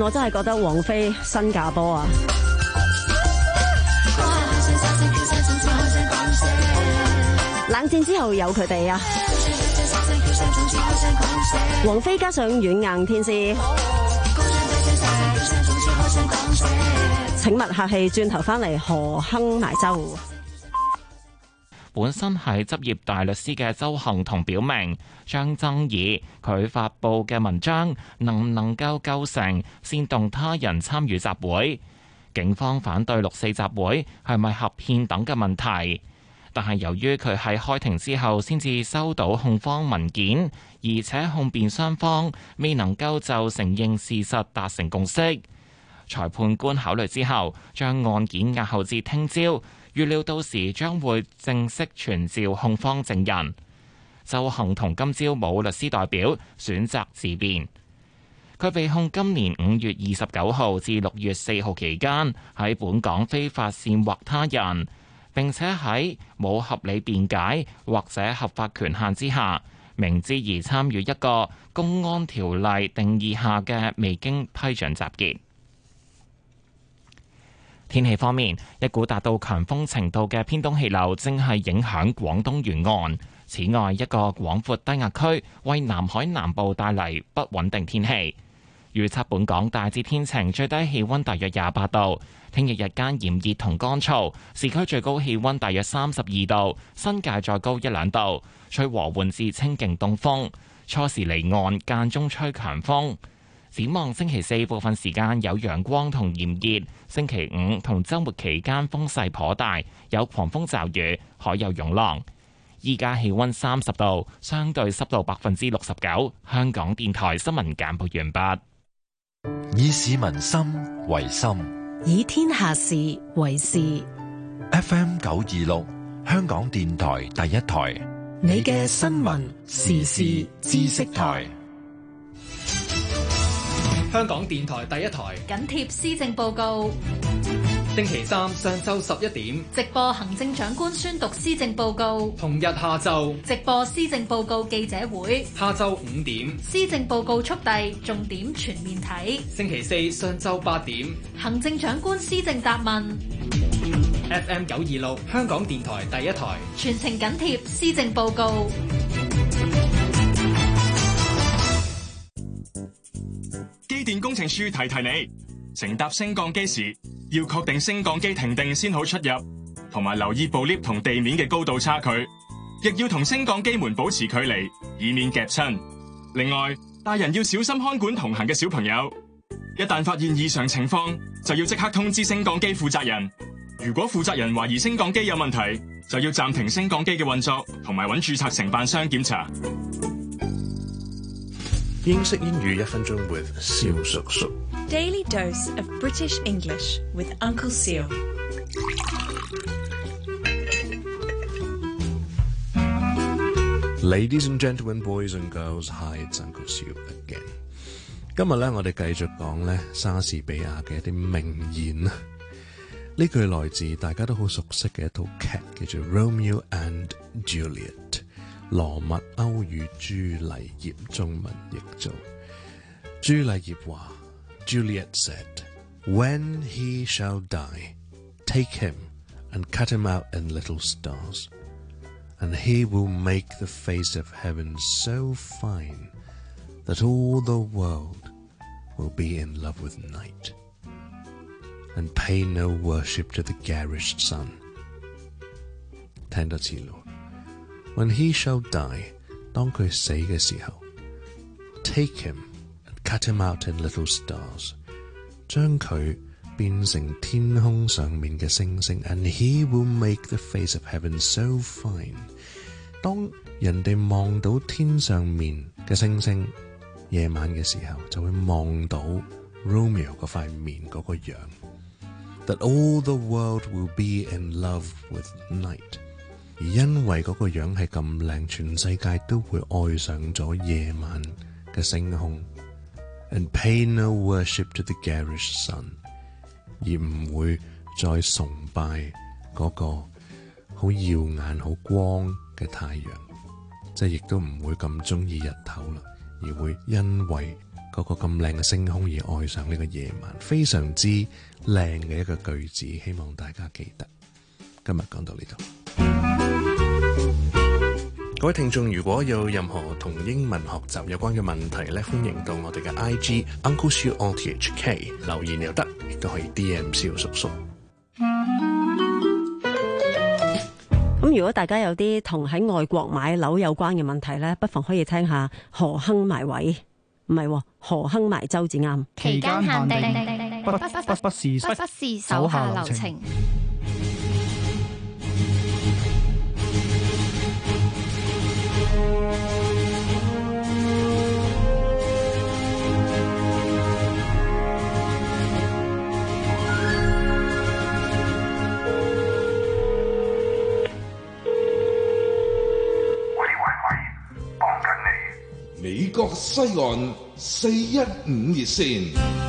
我真係覺得王菲新加坡啊！冷戰之後有佢哋啊，王菲加上軟硬天師，請勿客氣，轉頭翻嚟何亨埋舟。 本身係執業大律師嘅鄒幸彤表明，將爭議佢發布嘅文章能唔能夠構成煽動他人參與集會，警方反對六四集會係咪合憲等嘅問題。但係由於佢喺開庭之後先至收到控方文件，而且控辯雙方未能夠就承認事實達成共識，裁判官考慮之後將案件押後至聽朝。預料到時將會正式傳召控方證人。鄒幸彤今朝冇律師代表，選擇自辯。佢被控今年五月二十九號至六月四號期間喺本港非法煽惑他人，並且喺冇合理辯解或者合法權限之下，明知而參與一個公安條例定義下嘅未經批准集結。天氣方面，一股達到強風程度嘅偏東氣流正係影響廣東沿岸。此外，一個廣闊低壓區為南海南部帶嚟不穩定天氣。預測本港大致天晴，最低氣溫大約廿八度。聽日日間炎熱同乾燥，市區最高氣溫大約三十二度，新界再高一兩度。吹和緩至清勁東風，初時離岸，間中吹強風。展望星期四部分時間有陽光同炎熱，星期五同週末期間風勢頗大，有狂風驟雨，海有湧浪。依家氣溫三十度，相對濕度百分之六十九。香港電台新聞簡報完畢。 以市民心為心， 以天下事為事。 F M 九二六，香港電台第一台， 你嘅新聞時事知識台。 香港電台第一台緊貼施政報告， 星期三上晝十一點直播行政長官宣讀施政報告， 同日下晝直播施政報告記者會， 下晝五點施政報告速遞重點全面睇， 星期四上晝八點行政長官施政答問。 F M 九二六香港電台第一台， 全程緊貼施政報告。 機電工程署提提你，乘搭升降機時要確定升降機停定先好出入，同埋留意部 lift 同地面嘅高度差距，亦要同升降機門保持距離，以免夾親。另外，大人要小心看管同行嘅小朋友，一旦發現異常情況，就要即刻通知升降機負責人。如果負責人懷疑升降機有問題，就要暫停升降機嘅運作，同埋揾註冊承辦商檢查。 英式英語一分鐘 with 蕭叔叔。 Daily dose of British English with Uncle Seal。 Ladies and gentlemen, boys and girls, hi, it's Uncle Seal again。今日咧，我哋繼續講咧莎士比亞嘅一啲名言啊。呢句來自大家都好熟悉嘅一套劇，叫做《Romeo and Juliet》。羅密歐與朱麗葉，中文譯做朱麗葉話 Juliet said, When he shall die, take him and cut him out in little stars, and he will make the face of heaven so fine that all the world will be in love with night, and pay no worship to the garish sun。 聽多次咯。When he shall die， 當佢死嘅時候 ，take him and cut him out in little stars， 將佢變成天空上面嘅星星 ，and he will make the face of heaven so fine。當人哋望到天上面嘅星星，夜晚嘅時候就會望到 Romeo 嗰塊面嗰個樣 ，that all the world will be in love with night。而因為嗰個樣係咁靚，全世界都會愛上咗夜晚嘅星空 ，and pay no worship to the garish sun， 而唔會再崇拜嗰個好耀眼、好光嘅太陽，即係亦都唔會咁鍾意日頭啦，而會因為嗰個咁靚嘅星空而愛上呢個夜晚，非常之靚嘅一個句子，希望大家記得。今日講到呢度。各位聽眾，如果有任何同英文學習有關嘅問題咧，歡迎到我哋嘅 I G Uncle Siu O T H K 留言又得，亦都可以 D M 蕭叔叔。 咁如果大家有啲同喺外國買樓有關嘅問題咧，不妨可以聽下何亨埋位，唔係何亨埋周至啱。 期間限定，不不不不不是不是手下留情。 美國西岸四一五熱線，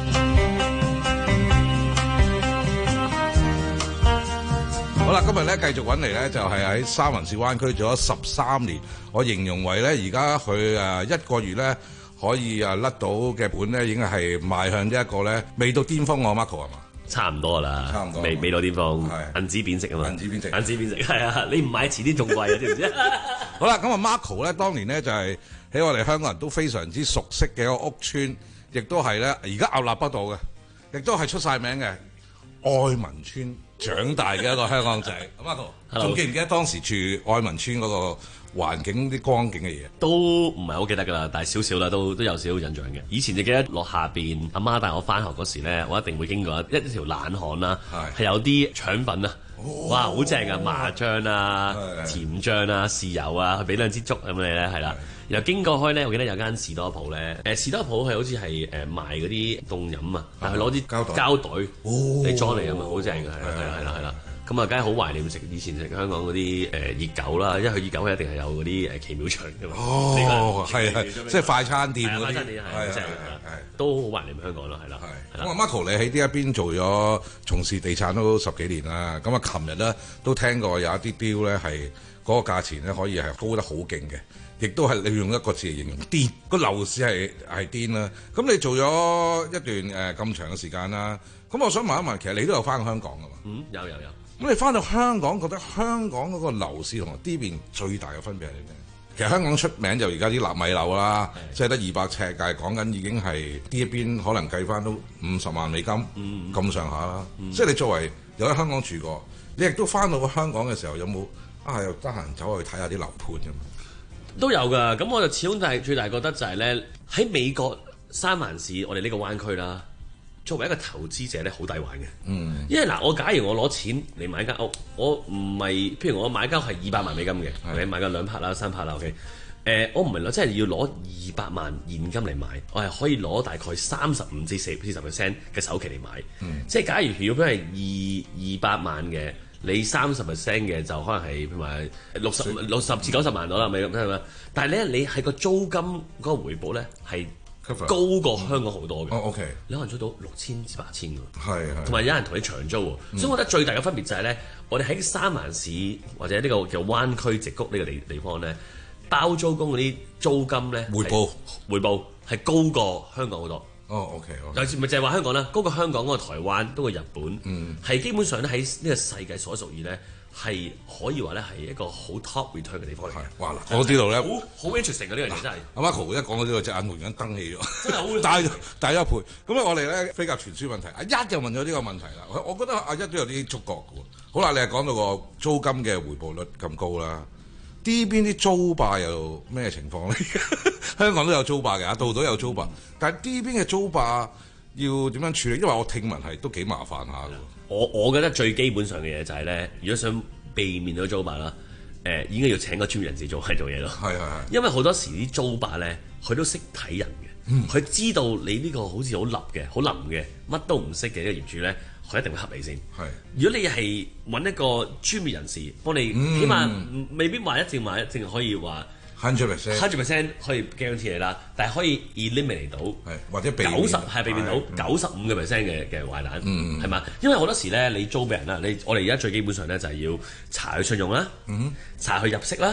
好啦，今日咧繼續揾嚟咧，就係喺三藩市灣區做咗十三年，我形容為咧而家佢誒一個月咧可以誒甩到嘅本咧，已經係邁向一個咧未到巔峰。我 Marco 係嘛？ 差唔多啦， 差唔多， 未未到巔峰，銀紙貶值啊嘛， 銀紙貶值， 銀紙貶值，係啊！你唔買遲啲仲貴啊，知唔知？ 好啦，咁啊 Marco 咧，當年咧就係喺我哋香港人都非常之熟悉嘅一個屋村，亦都係咧而家屹立不倒嘅，亦都係出晒名嘅愛民村長大嘅一個香港仔。咁 Marco 仲記唔記得當時住愛民村嗰個環境啲光景嘅嘢？ 都唔係好記得㗎啦，但係少少啦，都都有少少印象嘅。以前就記得落下邊，阿媽帶我翻學嗰時咧，我一定會經過一一條冷巷啦，係有啲腸粉啊。哇，好正啊！麻醬啊、甜醬啊、豉油啊，佢俾兩支粥咁你咧，係啦。然後經過開咧，我記得有間士多鋪咧，誒士多鋪係好似係誒賣嗰啲凍飲啊，但係攞啲膠袋膠袋嚟裝嚟啊嘛，好正嘅，係啦係啦係啦。咁啊，梗係好懷念食以前食香港嗰啲誒熱狗啦，因為佢熱狗一定係有嗰啲誒奇妙腸㗎嘛。 哦，係係，即係快餐店嗰啲， 快餐店係係係都好懷念香港啦，係啦。 咁啊 Marco 你喺呢一邊做咗從事地產都十幾年啦，咁啊琴日咧都聽過有一啲標咧係嗰個價錢咧可以係高得好勁嘅，亦都係你用一個字嚟形容癲，個樓市係係癲啦。咁你做咗一段誒咁長嘅時間啦，咁我想問一問，其實你都有翻過香港㗎嘛？ 嗯，有有有。 咁你翻到香港，覺得香港嗰個樓市同呢邊最大嘅分別係咩？其實香港出名就而家啲納米樓啦，即係得二百尺，但係講緊已經係呢一邊可能計翻都五十萬美金咁上下啦。嗯嗯、即係你作為有喺香港住過，你亦都翻到個香港嘅時候，有冇啊又得閒走去睇下啲樓盤咁？ 都有㗎。咁我就始終就係最大覺得就係咧喺美國三藩市，我哋呢個灣區啦。作為一個投資者咧，好抵玩嘅。嗯，因為嗱，我假如我攞錢嚟買間屋，我唔係，譬如我買間屋係二百萬美金嘅，你買間兩拍啦、三拍啦，OK。誒、呃，我唔係攞，真係要攞二百萬現金嚟買，我係可以攞大概三十五至四四十 percent 嘅首期嚟買。嗯，即係假如如果佢係二二百萬嘅，你三十 percent 嘅就可能係譬如話六十六十至九十萬到啦，咪咁係嘛？但係咧，你係個租金嗰個回報咧係高過香港好多嘅， 哦 OK， 你可能租到六千至八千㗎， 係係， 同埋有人同你長租喎，嗯、所以我覺得最大嘅分別就係咧，我哋喺三藩市或者呢個叫灣區矽谷呢個地地方咧，包租公嗰啲租金咧回報回報係高過香港好多。 哦 OK， 就係咪就係話香港啦，高過香港嗰個台灣，高過日本， 嗯，係基本上咧喺呢個世界所屬於咧。係可以話咧係一個好 top return 嘅地方嚟嘅。 哇嗱，我知道咧， 好好 interesting 嘅呢樣嘢真係。 阿 Marco 一講到呢個隻眼門已經瞪起咗， 真係好大大一倍。咁咧我哋咧飛鴿傳書問題，阿一就問咗呢個問題啦。我覺得阿一都有啲觸覺嘅喎。好啦，你係講到個租金嘅回報率咁高啦，呢邊啲租霸又咩情況咧？香港都有租霸嘅，度度有租霸，但係呢邊嘅租霸要點樣處理？因為我聽聞係都幾麻煩下嘅。 我我覺得最基本上嘅嘢就係、是、咧，如果想避免到租霸啦，誒、呃、應該要請個專業人士做係做嘢咯。 係係係。因為好多時啲租霸咧，佢都識睇人嘅，佢、嗯、知道你呢個好似好立嘅、好腍嘅、乜都唔識嘅呢個業主咧，佢一定會恰你先。係。如果你係揾一個專業人士幫你，嗯、起碼未必話一定話一定可以話。 hundred percent，hundred percent 可以 guarantee 你啦，但係可以 eliminate 到， 或者避免九十係避免到九十五嘅 percent 嘅嘅壞蛋，係嘛？因為好多時咧，你租俾人啦，你我哋而家最基本上咧就係要查佢信用啦，嗯、查佢入息啦，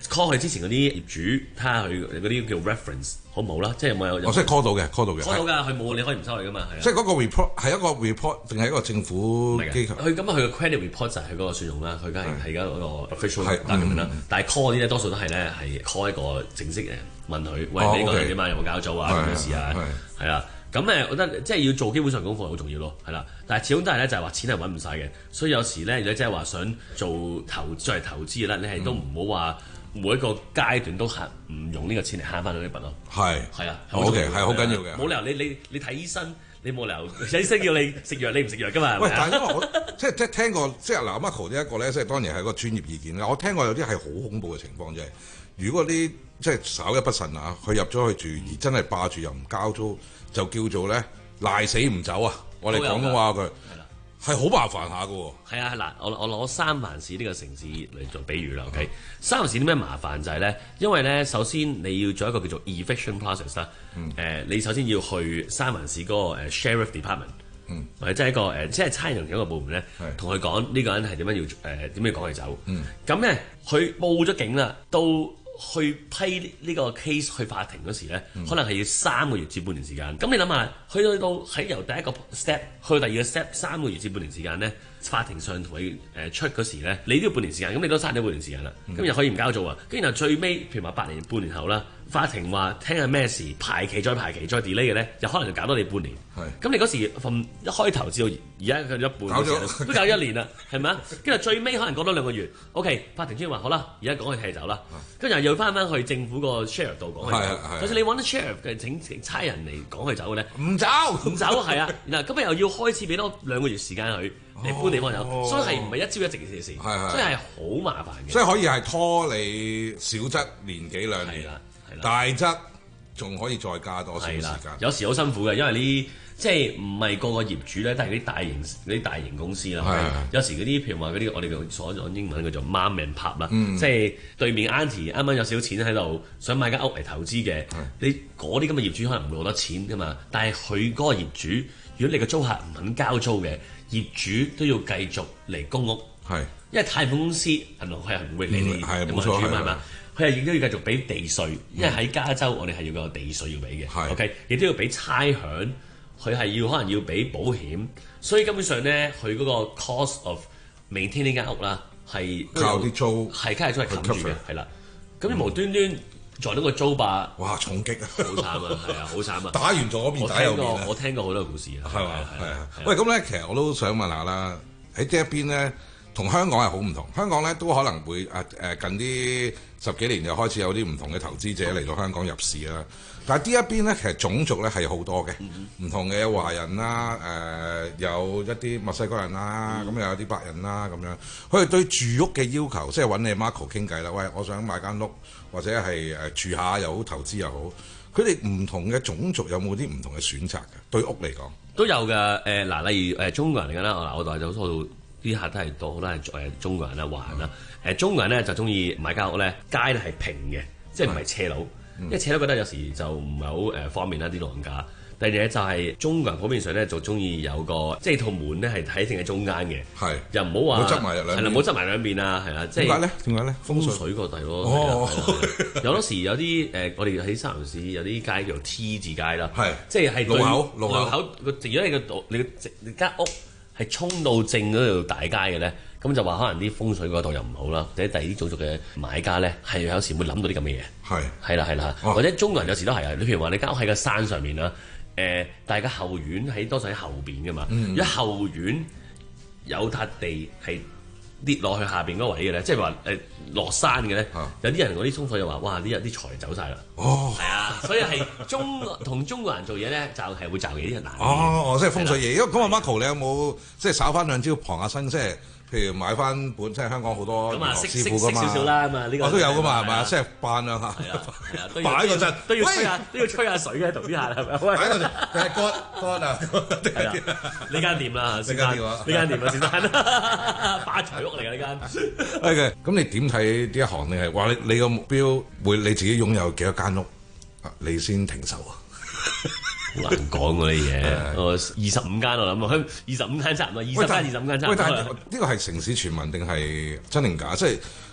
call 佢之前嗰啲業主，睇下佢嗰啲叫 reference 好唔好啦，即係有冇有？ 我即係 call 到嘅 ，call 到嘅。 call 到㗎，佢冇你可以唔收佢㗎嘛，係啊。 即係嗰個 report 係一個 report 定係一個政府機構？ 佢咁佢個 credit report 就係佢嗰個信用啦，佢梗係係而家嗰個 official document 啦。但係 call 嗰啲咧多數都係咧係 call 一個正式嘅問佢，喂你嗰度點啊？有冇搞錯啊？咩事啊？係啦。咁誒，我覺得即係要做基本上功課好重要咯，係啦。但係始終都係咧，就係話錢係揾唔晒嘅，所以有時咧，如果即係話想做投作為投資嘅咧，你係都唔好話每一個階段都係唔用呢個錢嚟慳翻到呢筆咯。係係啊 ，OK 係好緊要嘅。 冇理由你你你睇醫生，你冇理由醫生叫你食藥，你唔食藥㗎嘛？ 喂，但係因為我即係即係聽過，即係嗱 Marco 呢一個咧，即係當然係一個專業意見啦。我聽過有啲係好恐怖嘅情況，就係如果啲即係稍一不慎啊，佢入咗去住而真係霸住又唔交租。就叫做咧賴死唔走啊！我哋廣東話佢係好麻煩下嘅喎。 係啊，嗱，我我攞三藩市呢個城市嚟做比喻啦。OK，三藩市啲咩麻煩就係咧，因為咧首先你要做一個叫做 eviction process 啦。誒、呃，你首先要去三藩市嗰個 sheriff department，嗯、或者即係一個誒，即係差人嘅一個部門咧，同佢講呢個人係點樣要誒點樣趕佢走。咁咧佢報咗警啦，都。去批呢個 case 去法庭嗰時咧，嗯、可能係要三個月至半年時間。咁你諗下，去到到喺由第一個 step 去到第二個 step， 三個月至半年時間咧，法庭上同佢誒出嗰時咧，你都要半年時間，咁你都嘥咗半年時間啦。咁、嗯、又可以唔交租啊？跟住然後最尾，譬如話八年半年後啦，法庭話聽下咩事，排期再排期再 delay 嘅咧，又可能就搞多你半年。咁你嗰時從一開頭至到而家佢一半，都搞咗一年啦，係咪啊？跟住最尾可能過多兩個月 ，OK， 法庭先話好啦，而家講佢踢走啦，跟住又要翻翻去政府個 sheriff 度講佢走。就算你揾啲 sheriff 嘅請差人嚟講佢走嘅咧， 唔走唔走係啊，然後咁又要開始俾多兩個月時間佢嚟搬地方走，哦、所以係唔係一朝一夕嘅事，所以係好麻煩嘅。 所以可以係拖你小則年幾兩年，大則仲可以再加多少時間。 有時好辛苦嘅，因為呢。即係唔係個個業主咧，都係嗰啲大型嗰啲大型公司啦。有時嗰啲譬如話嗰啲我哋所講英文叫做 mom and pop 啦，即係對面 auntie 啱啱有少少錢喺度，想買間屋嚟投資嘅。你嗰啲咁嘅業主可能唔會攞得錢㗎嘛，但係佢嗰個業主，如果你個租客唔肯交租嘅，業主都要繼續嚟供屋。係，因為貸款公司銀行佢係唔會理你係冇錯係嘛。佢係亦都要繼續俾地稅，因為喺加州我哋係要個地稅要俾嘅。OK，亦都要俾差餉。佢係要可能要俾保險，所以根本上咧，佢嗰個 cost of maintain 呢間屋啦，係靠啲租， 係梗係都係冚住嘅，係啦。咁你無端端撞到個租霸， 哇！重擊啊， 好慘啊，係啊，好慘啊！ 打完左邊打右邊啊！ 我聽過好多故事啊， 係嘛？係啊。喂，咁咧，其實我都想問下啦，喺呢一邊咧，同香港係好唔同。香港咧都可能會誒誒近啲十幾年就開始有啲唔同嘅投資者嚟到香港入市啦。但係呢一邊咧，其實種族咧係好多嘅，唔、嗯、同嘅華人啦，誒、呃、有一啲墨西哥人啦，咁、嗯、又有啲白人啦，咁樣佢哋對住屋嘅要求，即係揾你 Marco 傾偈啦。喂，我想買間屋，或者係誒住下又好，投資又好，佢哋唔同嘅種族有冇啲唔同嘅選擇嘅？對屋嚟講都有㗎。誒嗱，例如誒中國人嚟㗎啦，嗱我代就多數啲客都係多，都係誒中國人啦、華人啦。誒、嗯、中國人咧就中意買間屋咧，街咧係平嘅，即係唔係斜路。因為斜都覺得有時就唔係好誒方便啦，啲老人家。第二嘢就係中國人普遍上咧就中意有個即係套門咧係睇定喺中間嘅，係又唔好話冇側埋兩邊，係啦冇側埋兩邊啊，係啦，即係點解咧？點解咧？風水個地咯。哦，有陣時有啲誒，我哋喺三藩市有啲街叫做 T 字街啦，係即係係路口路口個，如果你個度你個你間屋係衝到正嗰條大街嘅咧。咁就話可能啲風水嗰度又唔好啦，或者第二啲種族嘅買家咧係有時會諗到啲咁嘅嘢，係係啦係啦，或者中國人有時都係啊。你譬如話你間屋喺個山上面啦，誒、呃，但係個後院喺多數喺後邊噶嘛，如果、嗯、後院有笪地係跌落去下邊嗰位嘅咧，即係話誒落山嘅咧，啊、有啲人嗰啲風水又話哇，啲有啲財走晒啦，哦，係啊，所以係中同中國人做嘢咧就係、是、會就嘢啲人難。 哦，即係風水嘢。因為咁啊 Marco 你有冇即係耍翻兩招傍下身，即係？譬如買翻本，即係香港好多師傅噶嘛，少少啦嘛，呢個我都有噶嘛，係咪啊？即係扮兩下，擺個陣都要吹下，都要吹下水嘅，同啲客係咪？ 擺個陣，係乾乾啊！ 係啦，呢間店啦，呢間店啊，呢間店啊，先生，花財屋嚟㗎呢間。 OK，咁你點睇呢一行？你係話你你個目標會你自己擁有幾多間屋啊？你先停手啊？ 好難講嗰啲嘢，我二十五間我諗啊，二十五間差唔多，二十間二十五間差唔多。 喂，但係呢個係城市傳聞定係真定假？即係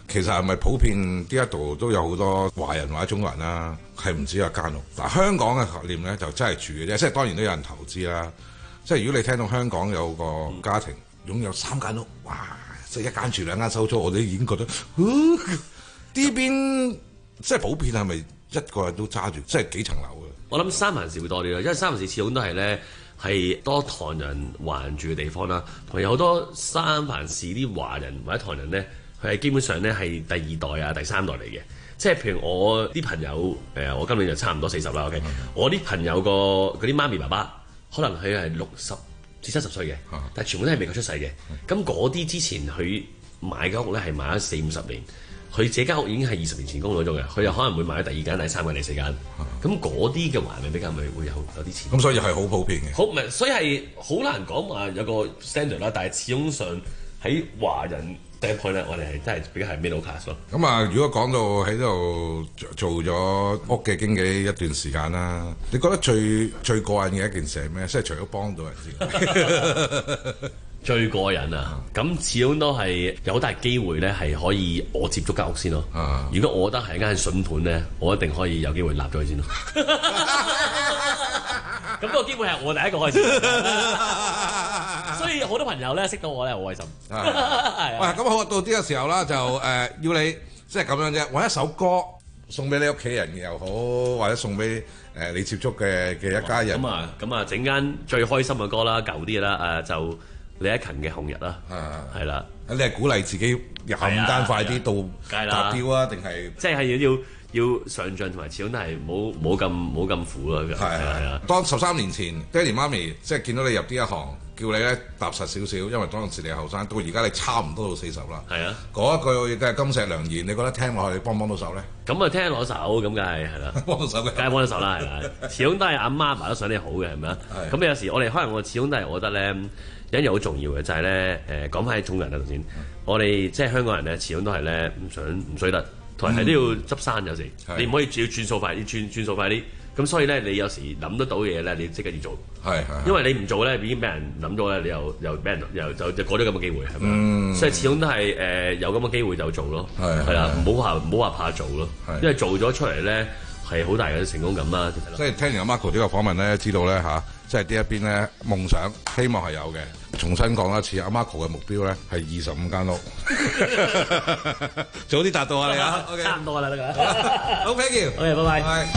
其實係咪普遍呢一度都有好多華人或者中國人啦？係唔止有間屋。嗱，香港嘅概念咧就真係住嘅啫，即係當然都有人投資啦。即係如果你聽到香港有個家庭擁有三間屋，哇！即係一間住兩間收租，我哋已經覺得，呢邊即係普遍係咪一個人都揸住，即係幾層樓嘅？ 我諗三藩市會多啲咯，因為三藩市始終都係咧係多唐人華人住嘅地方啦，同埋有好多三藩市啲華人或者唐人咧，佢係基本上咧係第二代啊、第三代嚟嘅。即係譬如我啲朋友，誒我今年就差唔多四十啦。OK，、嗯、我啲朋友個嗰啲媽咪爸爸，可能佢係六十至七十歲嘅，嗯、但係全部都係美國出世嘅。咁嗰啲之前佢買嘅屋咧係買咗四五十年。佢自己間屋已經係二十年前供咗咗嘅，佢又可能會買第二間、第三間、第四間。咁嗰啲嘅華人比較咪會有有啲錢。 咁所以係好普遍嘅。 好唔係，所以係好難講話有個 standard 啦。但係始終上喺華人第一 point 咧，我哋係真係比較係 middle class 咯。 咁啊，如果講到喺度做咗屋嘅經紀一段時間啦，你覺得最最過癮嘅一件事係咩？即係除咗幫到人之外。 最過癮啊！咁始終都係有好大機會咧，係可以我接觸間屋先咯。啊、如果我覺得係一間筍盤咧，我一定可以有機會立咗佢先咯。咁個機會係我第一個開始，所以好多朋友咧識到我咧好開心。係喂，咁好到呢個時候啦，就誒、呃、要你即係咁樣啫，揾一首歌送俾你屋企人又好，或者送俾誒、呃、你接觸嘅嘅一家人。 咁啊，咁啊，整間最開心嘅歌啦，舊啲嘅啦，誒、呃、就。李克勤嘅紅日啦，係啦， 你係鼓勵自己廿五間快啲到達標啊，定係即係要要上進同埋始終都係冇冇咁冇咁苦咯。係啊係啊， 當十三年前爹哋媽咪即係見到你入呢一行，叫你咧踏實少少，因為當時你後生，到而家你差唔多到四十啦。係啊，嗰一句嘅金石良言，你覺得聽落去幫唔幫到手咧？咁啊，聽攞手咁梗係係啦， 幫到手嘅， 梗係幫到手啦，係啦。始終都係阿媽阿爸都想你好嘅，係咪啊？咁有時我哋可能我始終都係我覺得咧。有一樣好重要嘅就係、是、咧，誒講翻喺中國人啊頭先，我哋即係香港人咧，始終都係咧唔想唔衰得，同埋係都要執生有時，嗯、你唔可以要轉數快啲，轉轉數快啲。咁所以咧，你有時諗得到嘅嘢咧，你即刻要做。係係。因為你唔做咧，已經俾人諗咗咧，你又又俾人又就就過咗咁嘅機會係咪？嗯。所以始終都係誒、呃、有咁嘅機會就做咯。係係啦，唔好話唔好話怕做咯。係。因為做咗出嚟咧係好大嘅成功感啦。 即係聽完阿 Marco 呢個訪問咧，知道咧嚇。即係呢一邊咧，夢想希望係有嘅。重新講一次，阿 Marco 嘅目標咧係二十五間屋，早啲達到啊你啊！ 差唔多啦，得㗎。 好 ，thank you。 OK，拜拜。 拜。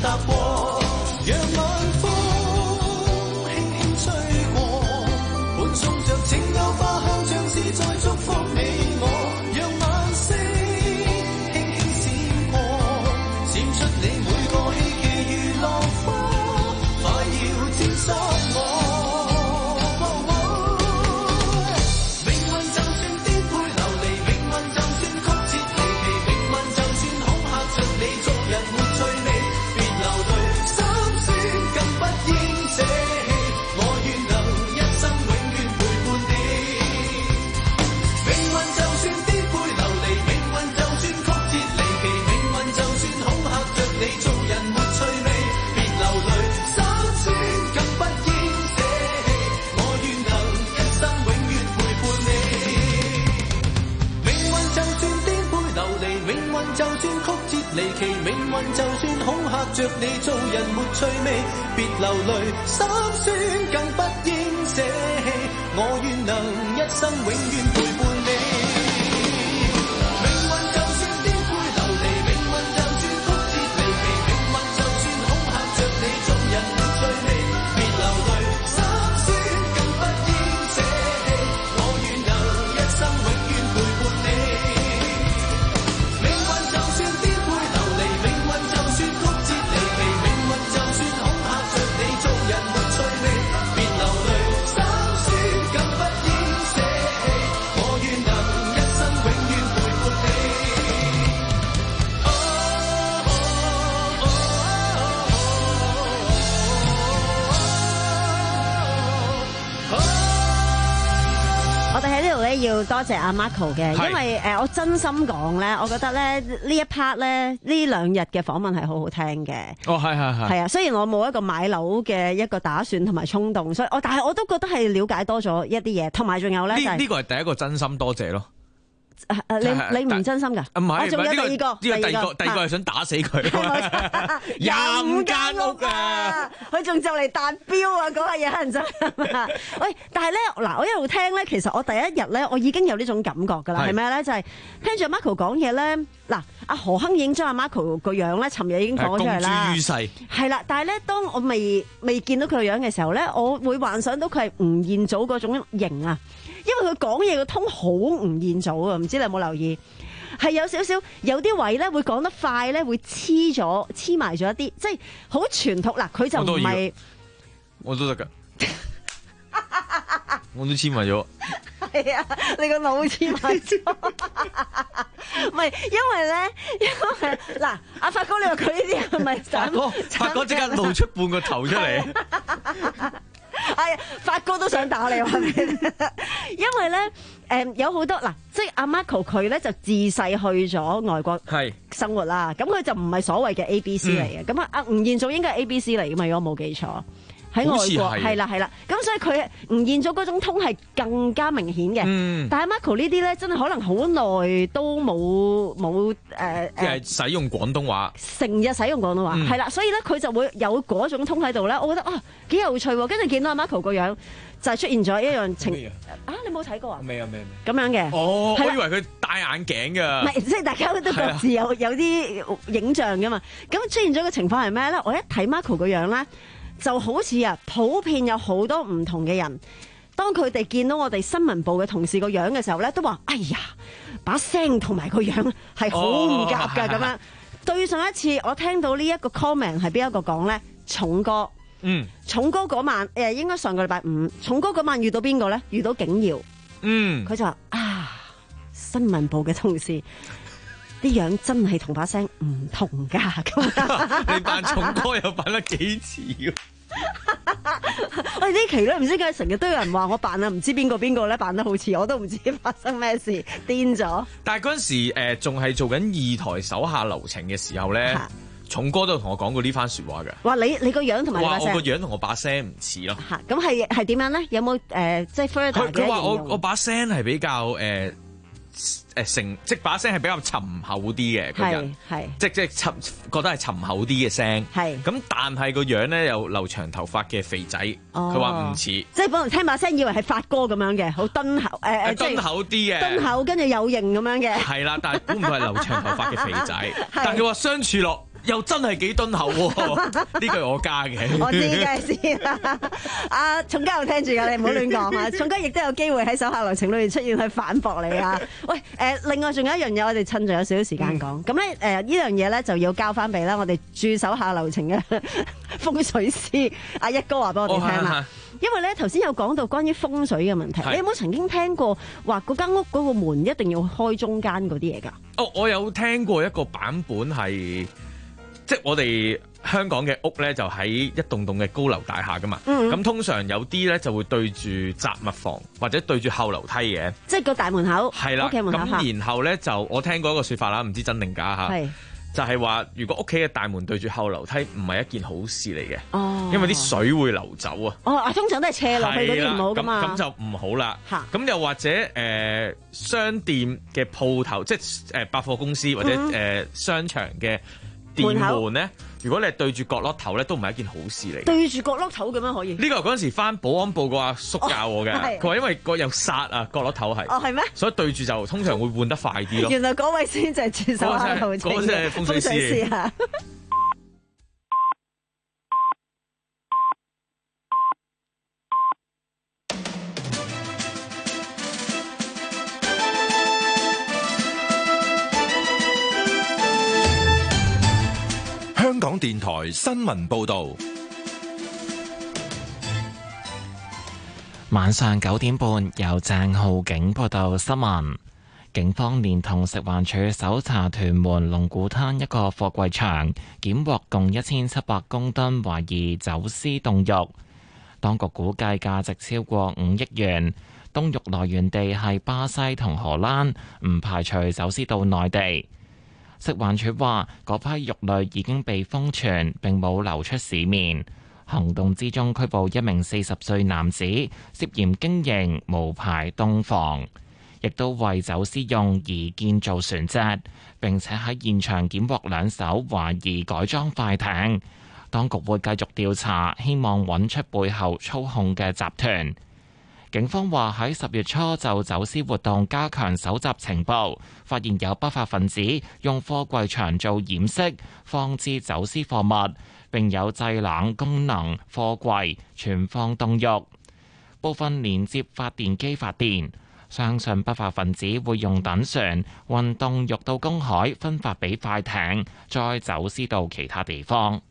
踏過，讓晚風輕輕吹過，伴送着情有花香，像是在祝福你我。讓晚星輕輕閃過，閃出你每個希冀如落花，快要沾濕我。離奇命運就算恐嚇着你，做人沒趣味，別流淚，心酸更不應捨棄，我願能一生永遠陪伴你。命運就算顛沛流離，命運就算曲折離奇，命運就算恐嚇着你，做人沒趣味，別流淚，心酸更不應捨棄，我願能一生永遠陪伴你。命運就算顛沛流離，命運就算曲折離奇，命運就算恐嚇着你，做人沒趣味，別流淚，心酸更不應捨棄，我願能一生永遠陪伴你。 我哋喺呢度咧要多謝阿 Marco 嘅，因為誒我真心講咧，我覺得咧呢一 part 咧呢兩日嘅訪問係好好聽嘅。 哦，係係係。係啊，雖然我冇一個買樓嘅一個打算同埋衝動，所以我但係我都覺得係了解多咗一啲嘢，同埋仲有咧就係呢個係第一個真心多謝咯。 誒你你唔真心㗎？ 唔係， 仲有第二個， 呢個第二個，第二個係想打死佢。 廿五間屋啊！佢仲就嚟達標啊！嗰下嘢乞人憎啊！喂，但係咧嗱，我一路聽咧，其實我第一日咧，我已經有呢種感覺㗎啦。係咩咧？就係聽住 Marco 講嘢咧，嗱，阿何亨已經將阿 Marco 個樣咧，尋日已經講咗出嚟啦。公諸於世。係啦，但係咧，當我未未見到佢個樣嘅時候咧，我會幻想到佢係吳彥祖嗰種型啊。因為佢講嘢個通好吳彥祖啊，唔知你有冇留意？係有少少有啲位咧會講得快咧，會黐咗黐埋咗一啲，即係好傳統嗱。佢就唔係， 我都得噶，我都黐埋咗。 係啊，你個腦黐埋咗，唔係因為咧，因為嗱，阿發哥你話佢呢啲係咪？ 發哥，發哥即刻露出半個頭出嚟。 係，發哥都想打你，係咪？因為咧，誒、嗯、有好多嗱，即係阿 Marco 佢咧就自細去咗外國生活啦，咁佢就唔係所謂嘅 A B C 嚟嘅，咁啊阿吳彥祖應該係 A B C 嚟噶嘛，如果冇記錯。喺外國係啦係啦，咁所以佢吳彥祖嗰種通係更加明顯嘅。嗯、但係 Marco 呢啲咧，真係可能好耐都冇冇誒即係使用廣東話， 成日使用廣東話係啦、嗯，所以咧佢就會有嗰種通喺度咧。我覺得啊幾有趣喎，跟住見到阿 Marco 個樣就係出現咗一樣情啊！你冇睇過啊？ 未啊未未咁樣嘅哦，我以為佢戴眼鏡㗎。 唔係，即係大家都各自有有啲影像㗎嘛。咁出現咗個情況係咩咧？我一睇 Marco 個樣咧。就好似啊，普遍有好多唔同嘅人，當佢哋見到我哋新聞部嘅同事個樣嘅時候咧，都話：哎呀，把聲同埋個樣係好唔夾㗎咁樣。對上一次我聽到呢一個 comment 係邊一個講咧？重哥，嗯，重哥嗰晚誒應該上個禮拜五，重哥嗰晚遇到邊個咧？遇到景堯，嗯，佢就話啊，新聞部嘅同事。啲樣真係同把聲唔同㗎，咁你扮重哥又扮得幾似喎？ 喂，呢期咧唔知點解成日都有人話我扮啊，唔知邊個邊個咧扮得好似，我都唔知發生咩事，癲咗。 但係嗰陣時誒仲係做緊二台手下留情嘅時候咧，重哥都同我講過呢番説話嘅。 話你你個樣同埋把聲， 話我個樣同我把聲唔似咯。 嚇，咁係係點樣咧？有冇誒、呃、即係 further 嘅？ 佢話我我把聲係比較誒。呃誒成即把聲係比較沉厚啲嘅個人，係即即沉覺得係沉厚啲嘅聲，係咁但係個樣咧有留長頭髮嘅肥仔，佢話唔似，即係本來聽把聲以為係發哥咁樣嘅，好敦厚誒誒， 敦厚啲嘅， 敦厚跟住有型咁樣嘅， 係啦，但係估唔到係留長頭髮嘅肥仔，但係佢話相處落又真係幾敦厚喎，呢句我加嘅。 我知嘅先啦。阿重家又聽住㗎，你唔好亂講啊！重家亦都有機會喺手下留情裏面出現去反駁你啊！喂，誒、呃，另外仲有一樣嘢，我哋趁住有少少時間講。咁咧、嗯，誒呢樣嘢咧就要交翻俾啦，我哋駐手下留情嘅風水師阿一哥話俾我哋聽啦。哦、因為咧頭先有講到關於風水嘅問題，你有冇曾經聽過話嗰間屋嗰個門一定要開中間嗰啲嘢㗎？ 哦，我有聽過一個版本係。即係我哋香港嘅屋咧，就喺一棟棟嘅高樓大廈噶嘛。咁、嗯、通常有啲咧就會對住雜物房或者對住後樓梯嘅。即係個大門口。係啦。咁然後咧就我聽過一個說法啦，唔知真定假吓。係。就係話，如果屋企嘅大門對住後樓梯，唔係一件好事嚟嘅。哦。因為啲水會流走啊。哦，通常都係斜落去嗰啲唔好噶嘛。咁就唔好啦。嚇。咁又或者誒、呃、商店嘅鋪頭，即係誒百貨公司或者誒、嗯呃、商場嘅。電門咧，如果你係對住角落頭咧，都唔係一件好事嚟。對住角落頭咁樣可以？呢個嗰陣時翻保安部個阿叔教我嘅，佢話、哦、因為個有煞啊，角落頭係。哦，係咩？所以對住就通常會換得快啲咯。原來嗰位先就係駐手下留情嘅嗰隻風水師啊！ 香港電台新聞報道， 晚上九點半由鄭浩景報道新聞。警方連同食環署搜查屯門龍鼓灘一個貨櫃場，檢獲共一千七百公噸懷疑走私凍肉，當局估計價值超過五億元。凍肉來源地係巴西同荷蘭，唔排除走私到內地。食環署話，嗰批肉類已經被封存，並冇流出市面。行動之中拘捕一名四十歲男子，涉嫌經營無牌凍房，亦都為走私用而建造船隻，並且喺現場檢獲兩艘懷疑改裝快艇。當局會繼續調查，希望揾出背後操控嘅集團。警方話喺十月初就走私活動加強搜集情報，發現有不法分子用貨櫃場做掩飾，放置走私貨物，並有製冷功能貨櫃存放凍肉，部分連接發電機發電。相信不法分子會用躉船運凍肉到公海，分發俾快艇，再走私到其他地方。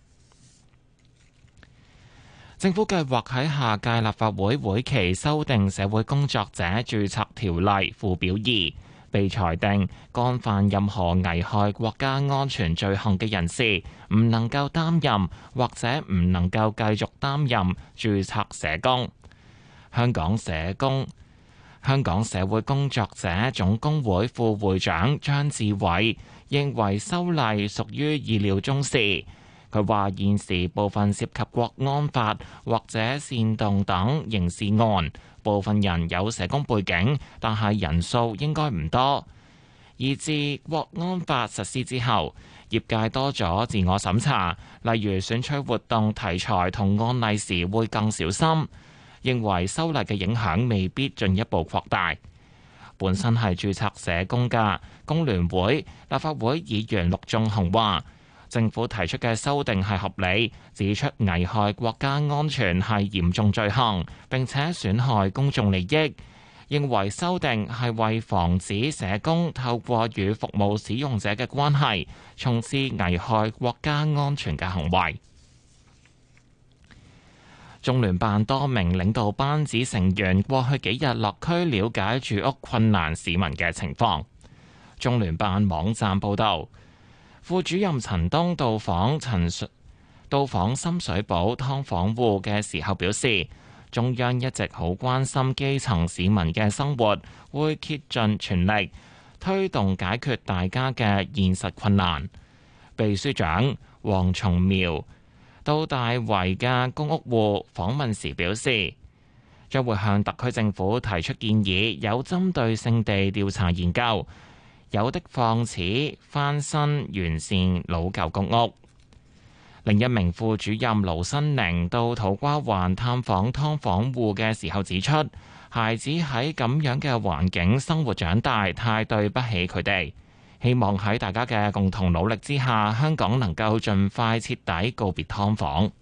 政府計劃喺下屆立法會會期修訂社會工作者註冊條例附表二，被裁定干犯任何危害國家安全罪行嘅人士，唔能夠擔任或者唔能夠繼續擔任註冊社工。香港社工香港社會工作者總工會副會長張志偉認為修例屬於意料中事。佢話現時部分涉及國安法或者煽動等刑事案，部分人有社工背景，但係人數應該唔多。以至國安法實施之後，業界多咗自我審查，例如選取活動題材同案例時會更小心。認為修例嘅影響未必進一步擴大。本身係註冊社工嘅工聯會立法會議員陸頌雄話，政府提出嘅修訂係合理，指出危害國家安全係嚴重罪行，並且損害公眾利益。認為修訂係為防止社工透過與服務使用者嘅關係，從事危害國家安全嘅行為。中聯辦多名領導班子成員過去幾日落區了解住屋困難市民嘅情況。中聯辦網站報導，副主任陳東到訪陳到訪深水埗劏房戶嘅時候表示，中央一直好關心基層市民嘅生活，會竭盡全力推動解決大家嘅現實困難。秘書長黃松苗到大圍嘅公屋戶訪問時表示，將會向特區政府提出建議，有針對性地調查研究，有的放矢翻新完善老舊公屋。另一名副主任盧新寧到土瓜灣探訪劏房戶嘅時候指出，孩子喺咁樣嘅環境生活長大，太對不起佢哋。 希望喺大家嘅共同努力之下，香港能夠盡快徹底告別劏房。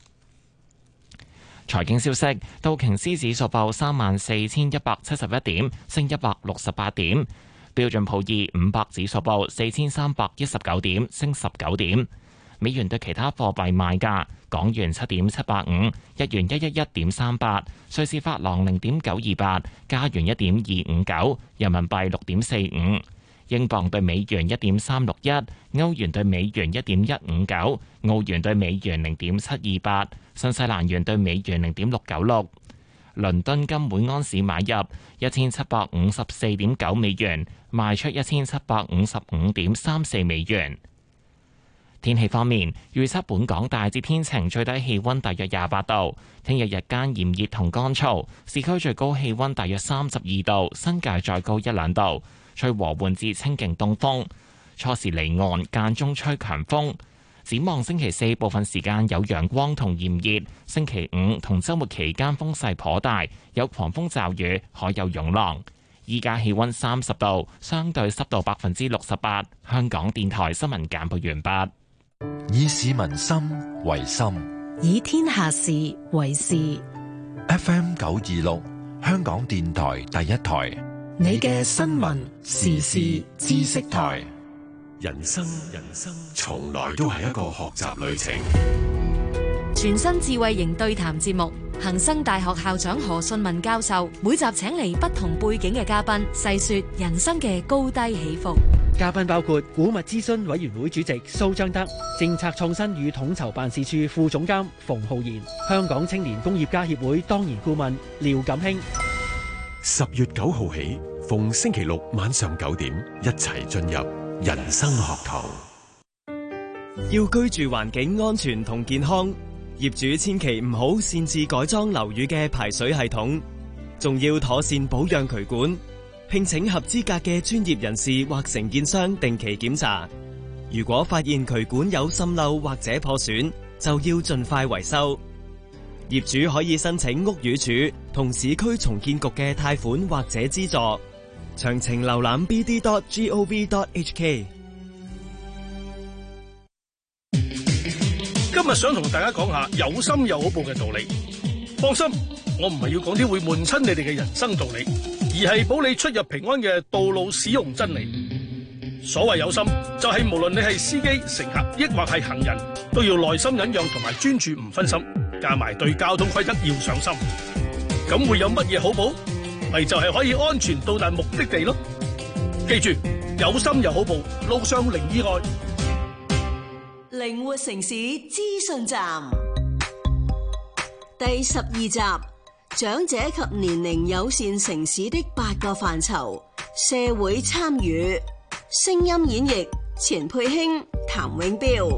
財經消息，道瓊斯指數報三萬四千一百七十一點，升一百六十八點；標準普爾五百指數報四千三百一十九點，升十九點。美元對其他貨幣賣價：港元七點七八五，日元一一一點三八，瑞士法郎零點九二八，加元一點二五九，人民幣六點四五，英鎊對美元一點三六一，歐元對美元一點一五九，澳元對美元零點七二八，新西蘭元對美元零點六九六。倫敦金每安士買入一千七百五十四點九美元，賣出一千七百五十五點三四美元。天氣方面，預測本港大致天晴，最低氣溫大約廿八度。聽日日間炎熱同乾燥，市區最高氣溫大約三十二度，新界再高一兩度。吹和緩至清勁東風，初時離岸，間中吹強風。展望星期四部分時間有陽光同炎熱，星期五同週末期間風勢頗大，有狂風驟雨，海有湧浪。依家氣溫三十度，相對濕度百分之六十八。香港電台新聞簡報完畢。 以市民心為心， 以天下事為事。 F M 九二六，香港電台第一台， 你嘅新聞時事知識台。 人生人生從來都係一個學習旅程。 全新智慧型對談節目，恒生大學校長何順文教授每集請嚟不同背景嘅嘉賓，細說人生嘅高低起伏。 嘉賓包括古物諮詢委員會主席蘇彰德、政策創新與統籌辦事處副總監馮浩然、香港青年工業家協會當然顧問廖錦興。 十月九號起，逢星期六晚上九點，一齊進入人生學堂。 要居住環境安全同健康，業主千祈唔好擅自改裝樓宇嘅排水系統，仲要妥善保養渠管。聘請合資格嘅專業人士或承建商定期檢查。如果發現渠管有滲漏或者破損，就要盡快維修。業主可以申請屋宇署同市區重建局嘅貸款或者資助。詳情瀏覽 b d dot gov dot h k。 今日想同大家講下有心有好報嘅道理。放心，我唔係要講啲會悶親你哋嘅人生道理，而係保你出入平安嘅道路使用真理。所謂有心，就係無論你係司機、乘客，抑或係行人，都要耐心忍讓同埋專注唔分心，加埋對交通規則要上心。咁會有乜嘢好報？咪就係可以安全到達目的地咯。記住，有心有好報，路上零意外。 靈活城市資訊站第十二集。長者及年齡友善城市的八個範疇，社會參與。聲音演繹：錢佩卿、譚永彪。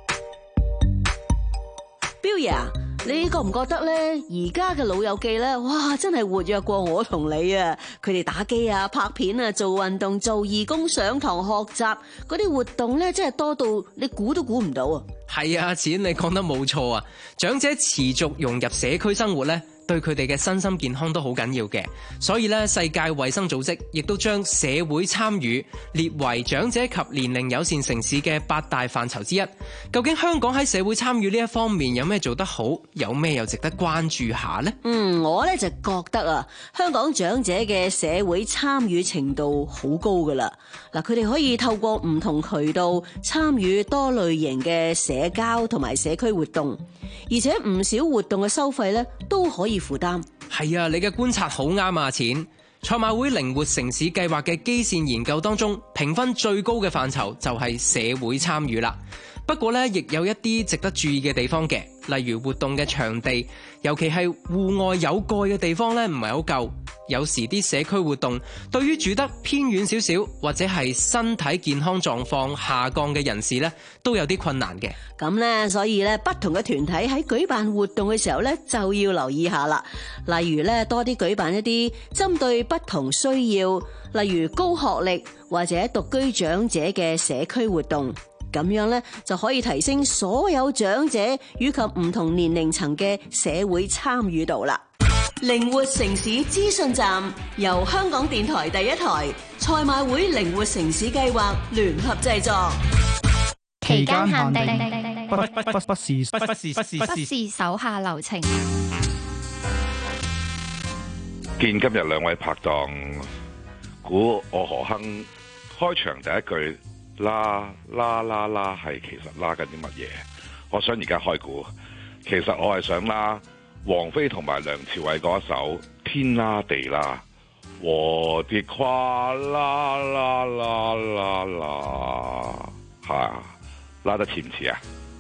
彪爺，你覺唔覺得咧？而家嘅老友記咧，哇，真係活躍過我同你啊！佢哋打機啊、拍片啊、做運動、做義工、上堂學習，嗰啲活動咧，真係多到你估都估唔到啊！ 係啊，錢你講得冇錯啊！長者持續融入社區生活咧，對佢哋嘅身心健康都好緊要嘅，所以咧，世界衛生組織亦都將社會參與列為長者及年齡友善城市嘅八大範疇之一。究竟香港喺社會參與呢一方面有咩做得好，有咩又值得關注下呢？ 嗯，我咧就覺得啊，香港長者嘅社會參與程度好高噶啦。嗱，佢哋可以透過唔同渠道參與多類型嘅社交同埋社區活動，而且唔少活動嘅收費咧都可以負擔。 係啊，你嘅觀察好啱啊，錢。賽馬會靈活城市計劃嘅基線研究當中，評分最高嘅範疇就係社會參與啦。不過咧，亦有一啲值得注意嘅地方嘅，例如活動嘅場地，尤其係戶外有蓋嘅地方咧，唔係好夠。有時啲社區活動對於住得偏遠少少，或者係身體健康狀況下降嘅人士咧，都有啲困難嘅。 咁咧，所以咧，不同嘅團體喺舉辦活動嘅時候咧，就要留意下啦。例如咧，多啲舉辦一啲針對不同需要，例如高學歷或者獨居長者嘅社區活動。咁樣咧，就可以提升所有長者以及唔同年齡層嘅社會參與度啦。 靈活城市資訊站由香港電台第一台、賽馬會靈活城市計劃聯合製作。 期間限定， 不不不不是不不是不是不是手下留情。 見今日兩位拍檔，估我何亨開場第一句啦啦啦啦係其實拉緊啲乜嘢？我想而家開估，其實我係想拉王菲同埋梁朝偉嗰一首天啦地啦，和跌跨啦啦啦啦啦，係拉得似唔似啊？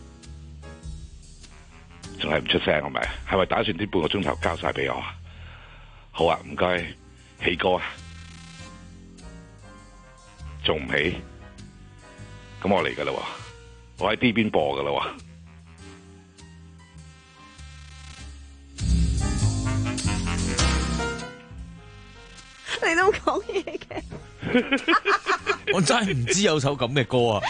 仲係唔出聲係咪？係咪打算呢半個鐘頭交晒俾我啊？好啊，唔該，起歌啊，仲唔起？咁我嚟噶啦，我喺 D 邊播噶啦。 你都講嘢嘅， 我真係唔知有首咁嘅歌啊！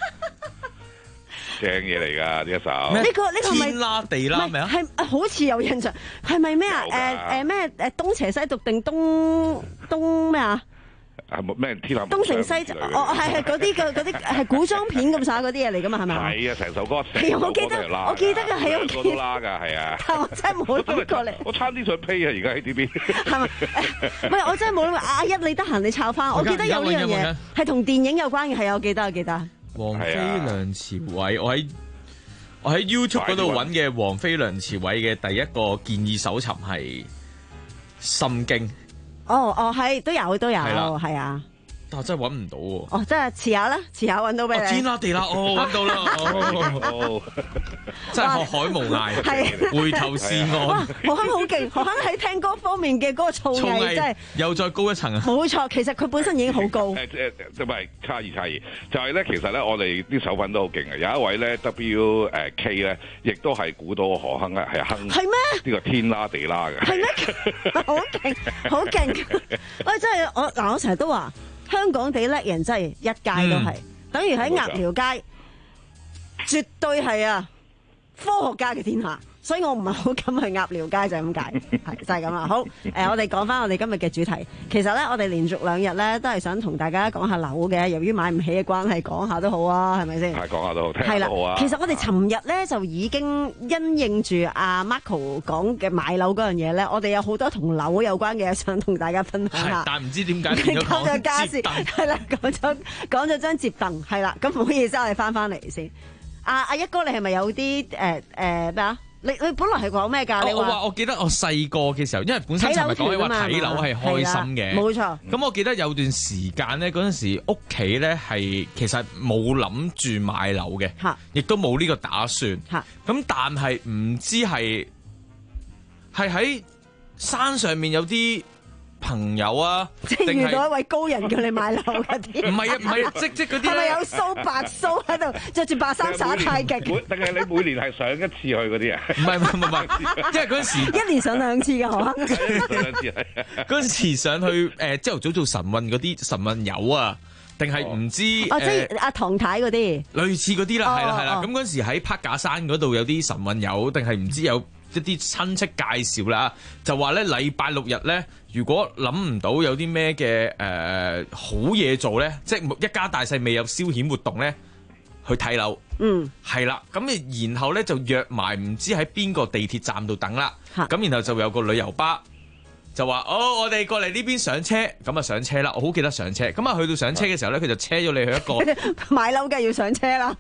正嘢嚟噶呢一首。 呢個呢個係咪天啦地啦咩啊？ 係好似有印象，係咪咩啊？誒誒咩誒東邪西毒定東東咩啊？ 係咩天南東成西就哦係係嗰啲嘅嗰啲係古裝片咁耍嗰啲嘢嚟噶嘛係咪？ 係啊，成首歌成係我記得我記得嘅係我記得拉噶係啊。 但我真係冇諗過嚟。 我差啲想 play 啊！而家喺呢邊係咪？唔係我真係冇諗過。阿一你得閒你抄翻，我記得有呢樣嘢係同電影有關嘅，係我記得我記得。 王菲梁朝偉，我喺我喺 YouTube 嗰度揾嘅王菲梁朝偉嘅第一個建議搜尋係《心經》。 哦哦，係都有都有，係啊。 但係真係揾唔到喎。 哦，真係遲下啦，遲下揾到俾你。 天啦地啦，哦揾到啦，哦，真係學海無涯，係回頭是岸。 何亨好勁，何亨喺聽歌方面嘅嗰個造詣真係又再高一層啊！ 冇錯，其實佢本身已經好高。 誒誒，唔係差異差異，就係咧，其實咧，我哋啲手粉都好勁嘅。有一位咧 W 誒 K 咧，亦都係估到何亨咧係亨。 係咩？ 呢個天啦地啦嘅。係咩？好勁，好勁！喂，真係我嗱，我成日都話。香港地叻人真係一街都係，嗯、等於喺鴨寮街，絕對係啊科學家嘅天下，所以我唔係好敢去鴨寮街就係咁解，係就係咁啦。好，誒、呃，我哋講翻我哋今日嘅主題，其實咧我哋連續兩日咧都係想同大家講下樓嘅，由於買唔起嘅關係，講下都好啊，係咪先？係講下都好，聽下都好啊。 其實我哋尋日咧就已經因應住阿 Marco 講嘅買樓嗰樣嘢咧，我哋有好多同樓有關嘅嘢想同大家分享下。 但係唔知點解變咗講家私，係啦，講咗講咗張摺凳，係啦，咁唔好意思，我哋翻翻嚟先。阿阿一哥，你係咪有啲誒誒咩啊？你你本來係講咩㗎？你我話我記得我細個嘅時候，因為本身尋日講起話睇樓係開心嘅， 冇錯。 咁我記得有段時間咧，嗰陣時屋企咧係其實冇諗住買樓嘅，亦都冇呢個打算。咁但係唔知係係喺山上面有啲朋友啊， 即係遇到一位高人叫你買樓嗰啲， 唔係啊，唔係啊，即即嗰啲係咪有鬚白鬚喺度，着住白衫耍太極？ 定係你每年係上一次去嗰啲啊？ 唔係唔係唔係，因為嗰陣時一年上兩次嘅，可能上兩次係嗰陣時上去誒朝頭早做晨運嗰啲晨運友啊，定係唔知哦，即係阿唐太嗰啲， 類似嗰啲啦，係啦係啦。咁嗰陣時喺柏架山嗰度有啲晨運友，定係唔知有一啲親戚介紹啦，就話咧禮拜六日咧，如果諗唔到有啲咩嘅誒好嘢做咧，即係一家大細未有消遣活動咧，去睇樓。 嗯， 係啦，咁然後咧就約埋唔知喺邊個地鐵站度等啦。咁然後就有個旅遊巴就話：哦，我哋過嚟呢邊上車，咁啊上車啦。我好記得上車，咁啊去到上車嘅時候咧，佢就車咗你去一個買樓梗係要上車啦。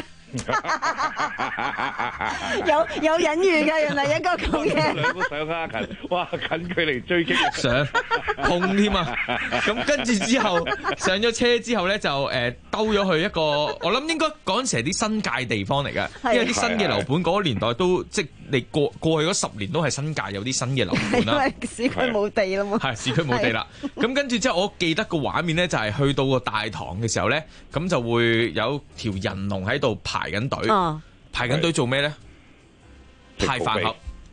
有有隱喻嘅，原來一個咁嘅兩個上啊近，哇近距離追擊上碰添啊！咁跟住之後上咗車之後咧，就誒兜咗去一個，我諗應該嗰陣時係啲新界地方嚟嘅，因為啲新嘅樓盤嗰個年代都即你過過去嗰十年都係新界有啲新嘅樓盤啦。 因為市區冇地啦嘛，係市區冇地啦。咁跟住之後，我記得個畫面咧就係去到個大堂嘅時候咧，咁就會有條人龍喺度排。排緊隊， 哦、 排緊隊做咩咧？派飯盒，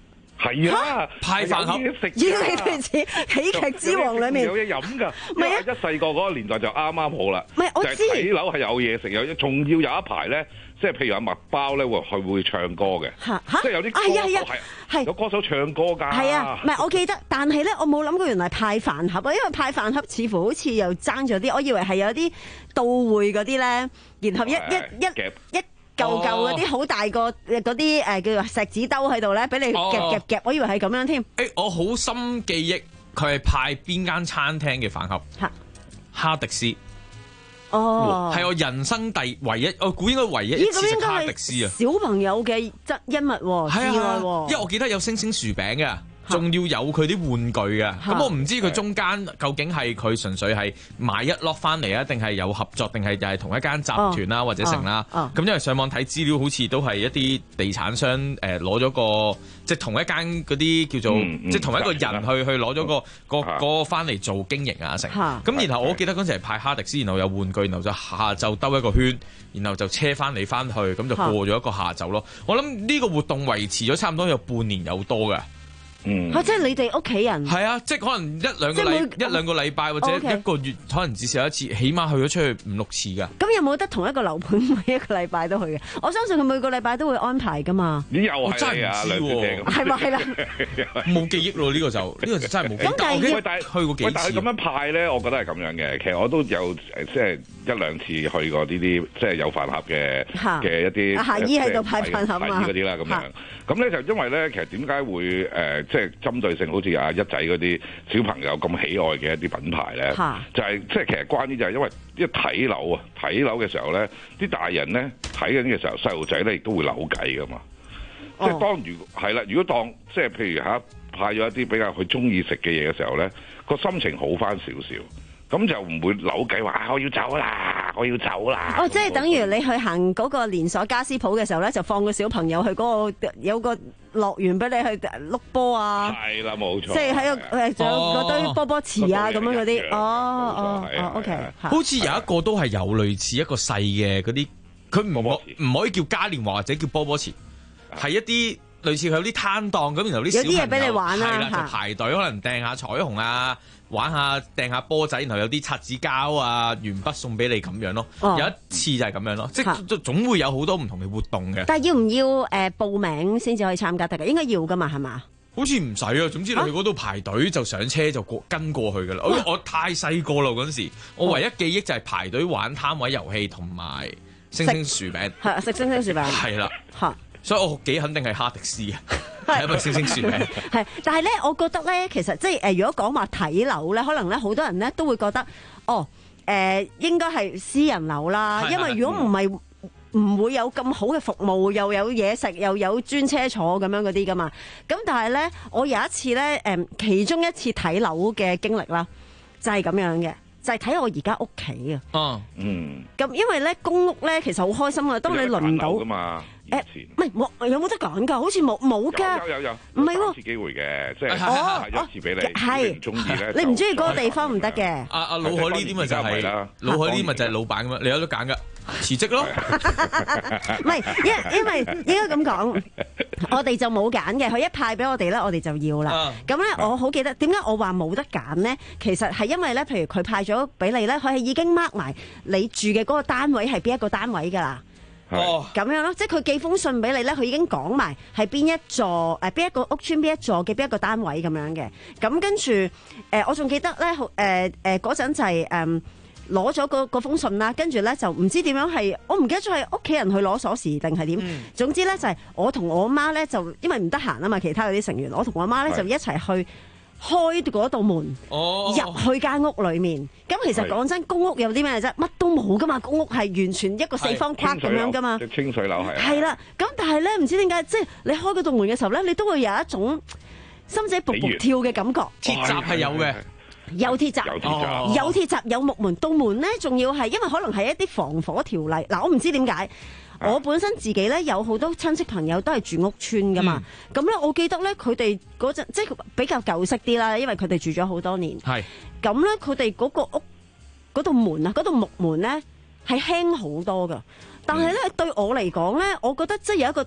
係啊， 派飯盒有嘢食㗎， 以你哋似喜劇之王裏面有嘢飲㗎。 唔係啊一細個嗰個年代就啱啱好啦。 唔係我知就係睇樓係有嘢食，有仲要有一排咧，即係譬如阿麥包咧，會佢會唱歌嘅，即係有啲歌係啊係啊手係有歌手唱歌㗎。 係啊，唔係我記得，但係咧我冇諗過原來派飯盒啊，因為派飯盒似乎好似又爭咗啲，我以為係有啲到會嗰啲咧，然後一一一一。嚿嚿嗰啲好大個嗰啲誒叫做石子兜喺度咧，俾你夾夾夾，我以為係咁樣添。 誒，我好深記憶，佢係派邊間餐廳嘅飯盒？哈迪斯。 哦， 係我人生第唯一，我估應該唯一一次食哈迪斯啊！ 小朋友嘅質恩物喎，至愛喎。 因為我記得有星星薯餅嘅。仲要有佢啲玩具嘅，咁我唔知佢中間究竟係佢純粹係買一 lot 翻嚟啊，定係有合作，定係又係同一間集團啦，或者成啦。咁因為上網睇資料，好似都係一啲地產商誒攞咗個，即係同一間嗰啲叫做，即係同一個人去去攞咗個個個翻嚟做經營啊成。咁然後我記得嗰陣係派哈迪斯，然後有玩具，然後就下晝兜一個圈，然後就車翻你翻去，咁就過咗一個下晝咯。我諗呢個活動維持咗差唔多有半年有多嘅。 嗯， 即係你哋屋企人係啊，即係可能一兩個禮一兩個禮拜或者一個月，可能至少一次，起碼去咗出去五六次㗎。 咁有冇得同一個樓盤每一個禮拜都去嘅？我相信佢每個禮拜都會安排㗎嘛。 你又係你啊，梁小姐咁。係咪係啦？ 冇記憶咯，呢個就呢個就真係冇記憶。 咁但係去過幾次？ 但係咁樣派咧，我覺得係咁樣嘅。其實我都有誒，即係一兩次去過呢啲即係有飯盒嘅嘅一啲。 夏姨喺度派飯盒啊！ 夏姨嗰啲啦咁樣。咁咧就因為咧，其實點解會誒即係針對性？好似阿一仔嗰啲小朋友咁喜愛嘅一啲品牌咧，就係即係其實關於就係因為一睇樓啊，睇樓嘅時候咧，啲大人咧睇緊嘅時候，細路仔咧亦都會扭計噶嘛。哦、即係當如係啦，如果當即係譬如嚇派咗一啲比較佢中意食嘅嘢嘅時候咧，個心情好翻少少。咁就唔會扭計話啊！我要走啦，我要走啦。 哦，即係等於你去行嗰個連鎖家私鋪嘅時候咧，就放個小朋友去嗰個有個樂園俾你去碌波啊。係啦，冇錯。即係喺個誒，仲有嗰堆波波池啊，咁樣嗰啲。哦哦哦 ，OK。 好似有一個都係有類似一個細嘅嗰啲，佢唔可唔可以叫嘉年華或者叫波波池，係一啲類似佢有啲攤檔咁，然後啲小朋友有啲嘢俾你玩啦，係啦，就排隊可能掟下彩虹啊。玩下掟下波仔，然後有啲擦紙膠啊、鉛筆送俾你咁樣咯。哦、有一次就係咁樣咯，即係總會有好多唔同嘅活動嘅。 但係要唔要誒、呃、報名先至可以參加得㗎？應該要噶嘛，係嘛？ 好似唔使啊，總之你去嗰度排隊就上車就過跟過去噶啦。我我太細個啦嗰陣時，我唯一記憶就係排隊玩攤位遊戲同埋星星薯餅。 係食星星薯餅。 係啦。 嚇！ 所以我幾肯定係哈迪斯嘅。係咪星星薯餅？ 係，但係咧，我覺得咧，其實即係誒，如果講話睇樓咧，可能咧好多人咧都會覺得，哦，誒、呃、應該係私人樓啦，因為如果唔係唔會有咁好嘅服務，又有嘢食，又有專車坐咁樣嗰啲噶嘛。咁但係咧，我有一次咧，誒其中一次睇樓嘅經歷啦，就係、是、咁樣嘅。就係睇我而家屋企啊！哦，嗯。咁因為咧公屋咧其實好開心啊，當你輪到㗎嘛。 誒，唔係冇有冇得揀㗎？好似冇冇㗎。 有有有。 唔係喎。 一次機會嘅，即係派一次俾你。係。唔中意咧。 你唔中意嗰個地方唔得嘅。 阿阿老海呢啲咪就係啦，老海呢啲咪就係老闆咁樣，你有得揀㗎。辭職咯， 唔係，因因為應該咁講，我哋就冇揀嘅，佢一派俾我哋咧，我哋就要啦。咁咧、uh, ，我好記得點解我話冇得揀咧？其實係因為咧，譬如佢派咗俾你咧，佢係已經 mark 埋你住嘅嗰個單位係邊一個單位㗎啦。哦，咁樣咯，即係佢寄封信俾你咧，佢已經講埋係邊一座誒邊一個屋邨邊一座嘅邊一個單位咁樣嘅。咁跟住誒、呃，我仲記得咧，誒誒嗰陣就係、是、誒。呃攞咗嗰封信啦，跟住咧就唔知點樣係，我唔記得咗係屋企人去攞鎖匙定係點。嗯、總之咧就係我同我媽咧就因為唔得閒啊嘛，其他嗰啲成員，我同我媽咧就一齊去開嗰道門入、哦、去間屋裡面。咁其實講真，公屋有啲咩啫？乜都冇噶嘛，公屋係完全一個四方框咁樣噶嘛。 即清水樓係。係啦，咁但係咧唔知點解，即係你開嗰道門嘅時候咧，你都會有一種心仔卜卜跳嘅感覺。 鐵閘係有嘅。 有鐵閘，有鐵閘，有木門。道門咧，仲要係因為可能係一啲防火條例。嗱，我唔知點解，我本身自己咧有好多親戚朋友都係住屋邨噶嘛。咁咧、嗯，我記得咧佢哋嗰陣即係比較舊式啲啦，因為佢哋住咗好多年。係咁咧，佢哋嗰個屋嗰道門啊，嗰道木門咧係輕好多噶。但係咧、嗯、對我嚟講咧，我覺得即係有一個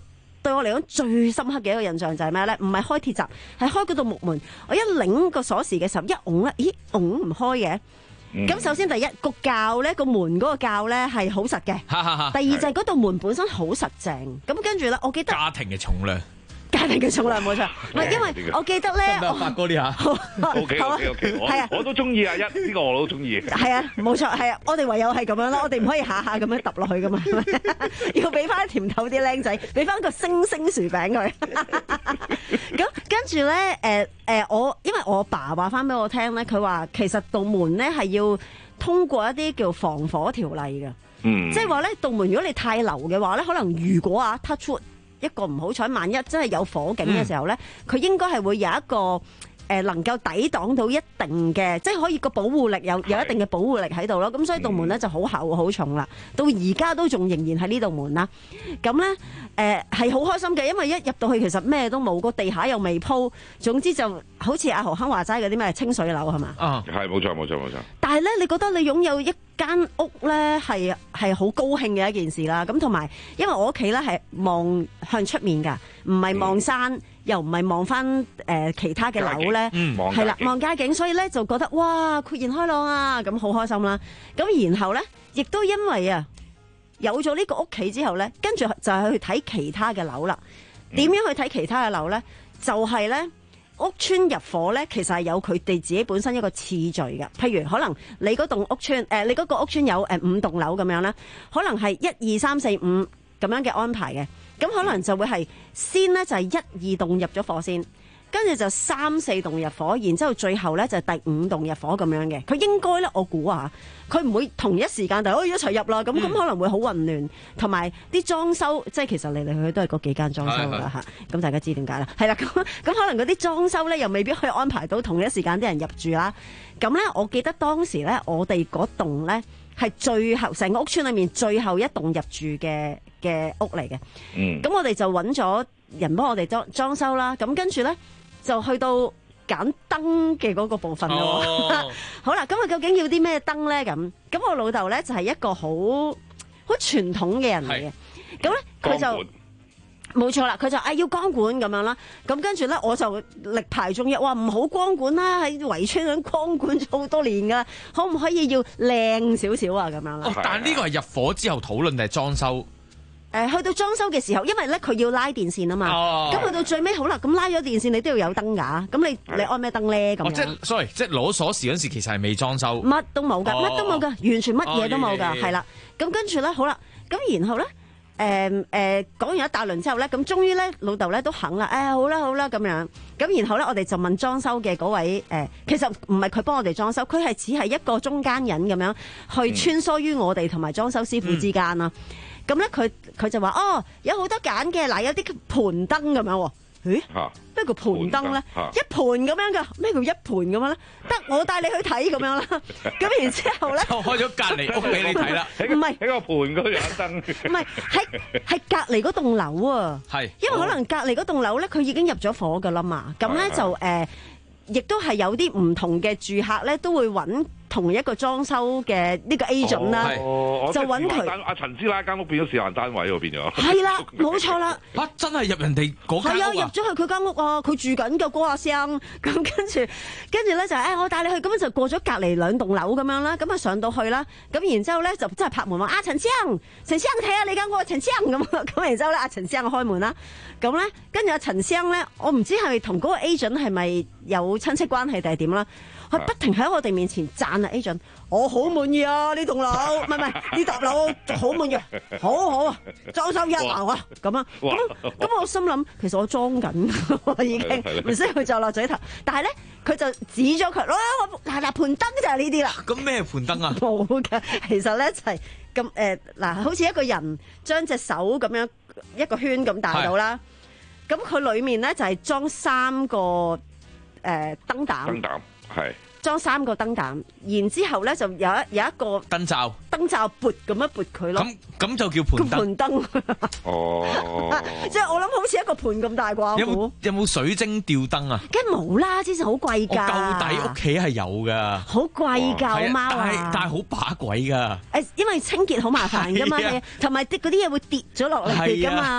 對我嚟講最深刻嘅一個印象就係咩咧？唔係開鐵閘，係開嗰道木門。我一擰個鎖匙嘅時候，一拱咧，咦，拱唔開嘅。咁、嗯、首先第一個鉸咧，個門嗰個鉸咧係好實嘅。第二就係嗰道門本身好實淨。咁跟住咧，我記得家庭嘅重量。 家庭嘅重量冇錯，唔係因為我記得咧， 發哥呢下 ，O K O K O K， 我係我都中意啊，一呢個我都中意。 係啊，冇錯，係啊，我哋唯有係咁樣咯，我哋唔可以下下咁樣揼落去噶嘛，要俾翻甜頭啲僆仔，俾翻個星星薯餅佢。咁跟住咧，誒誒，我因為我爸話翻俾我聽咧，佢話其實道門咧係要通過一啲叫防火條例嘅，嗯，即係話咧道門如果你太流嘅話咧，可能如果啊 touch wood。一個唔好彩，萬一真係有火警嘅時候咧，佢、嗯、應該係會有一個誒、呃、能夠抵擋到一定嘅，即係可以個保護力有有一定嘅保護力喺度咯。咁所以道門咧就好厚好重啦，到而家都仲仍然喺呢道門啦。咁咧誒係好開心嘅，因為一入到去其實咩都冇，個地下又未鋪，總之就好似阿何亨話齋嗰啲咩清水樓係嘛？啊， 係冇錯冇錯冇錯。 但係咧，你覺得你擁有一間屋咧係係好高興嘅一件事啦，咁同埋因為我屋企咧係望向出面噶，唔係望山，嗯、又唔係望翻誒其他嘅樓咧，係啦望街景，所以咧就覺得哇豁然開朗啊，咁好開心啦。咁然後咧，亦都因為啊有咗呢個屋企之後咧，跟住就係去睇其他嘅樓啦。點、嗯、樣去睇其他嘅樓咧？就係、是、咧。屋邨入伙咧，其實係有佢哋自己本身一個次序嘅。譬如可能你嗰棟屋邨，誒、呃、你嗰個屋邨有誒五棟樓咁樣咧，可能係一二三四五咁樣嘅安排嘅。咁可能就會係先咧就係一二棟入咗伙先，跟住就三四棟入伙，然之後最後咧就係第五棟入伙咁樣嘅。佢應該咧，我估啊，佢唔會同一時間就可以一齊入啦。咁咁、嗯、可能會好混亂，同埋啲裝修，即係其實嚟嚟去去都係嗰幾間裝修啦嚇。咁大家知點解啦？係啦，咁咁可能嗰啲裝修咧又未必可以安排到同一時間啲人入住啦。咁咧，我記得當時咧，我哋嗰棟咧係最後成個屋邨裏面最後一棟入住嘅嘅屋嚟嘅。嗯。咁我哋就揾咗人幫我哋裝裝修啦。咁跟住咧就去到揀燈嘅嗰個部分咯。哦、好啦，咁啊究竟要啲咩燈咧？咁咁我老豆咧就係、是、一個好好傳統嘅人嚟嘅。咁咧佢就冇錯啦，佢就啊要光管咁樣啦。咁跟住咧我就力排眾議，話唔好光管啦，喺圍村咁光管咗好多年噶，可唔可以要靚少少啊？咁樣啦。 哦，但係呢個係入伙之後討論定係裝修？ 誒去到裝修嘅時候，因為咧佢要拉電線啊嘛，咁、哦、去到最尾好啦，咁拉咗電線你都要有燈㗎，咁你你安咩燈咧？咁、哦、 即係 sorry，即係攞鎖匙嗰時其實係未裝修， 乜都冇㗎，乜、哦、都冇㗎，完全乜嘢都冇㗎，係、哦、啦。咁跟住咧，好啦，咁然後咧，誒、呃、誒、呃、講完一大輪之後咧，咁終於咧老豆咧都肯啦，誒、哎、好啦好啦咁樣，咁然後咧我哋就問裝修嘅嗰位誒、呃，其實唔係佢幫我哋裝修，佢係只係一個中間人咁樣去穿梭於我哋同埋裝修師傅之間啦。嗯咁咧，佢佢就話哦，有好多揀嘅，嗱有啲盤燈咁樣喎。誒，咩叫盤燈咧？一盤咁樣噶，咩叫一盤咁樣咧？得我帶你去睇咁樣啦。咁然之後咧， 就開咗隔離屋俾你睇啦。 唔係喺個盤嗰度有燈。 唔係喺係隔離嗰棟樓啊。係，因為可能隔離嗰棟樓咧，佢已經入咗火噶啦嘛。咁咧就誒，亦都係有啲唔同嘅住客咧，都會揾同一個裝修嘅呢個 agent 啦、哦，就揾佢。 阿陳師奶間屋變咗示範單位喎，變咗。 係啦，冇錯啦。 嚇，真係入人哋嗰間屋啊！係啊，入咗去佢間屋啊，佢住緊嘅嗰阿聲。咁跟住，跟住咧就誒、哎，我帶你去，咁就過咗隔離兩棟樓咁樣啦。咁啊上到去啦，咁然之後咧就真係拍門話：啊陳生，陳生睇下你間屋，陳生咁。咁然之後咧，阿陳生開門啦。咁咧，跟住阿陳生咧，我唔知係咪同嗰個 agent 係咪有親戚關係定係點啦？佢不停喺我哋面前讚啊 agent， 我好滿意啊呢棟樓，唔係唔係呢棟樓好滿意，好好啊，裝修一流啊咁啊，咁咁我心諗其實我裝緊已經唔需要就落嘴頭，但係咧佢就指咗佢，嗱嗱嗱盤燈就係呢啲啦。咁咩盤燈啊？冇嘅，其實咧就係咁誒嗱，好似一個人將隻手咁樣一個圈咁大到啦，咁佢裡面咧就係裝三個誒燈膽。燈膽係裝三個燈膽，然之後咧就有一有一個燈罩，燈罩撥咁樣撥佢咯。 咁咁就叫盤燈。盤燈哦， 即係我諗好似一個盤咁大啩。 有冇有冇水晶吊燈啊？ 梗係冇啦，之前好貴㗎。 我舊底屋企係有㗎。好貴㗎，貓啊！ 但係但係好把鬼㗎。 誒，因為清潔好麻煩㗎嘛，同埋啲嗰啲嘢會跌咗落嚟㗎嘛。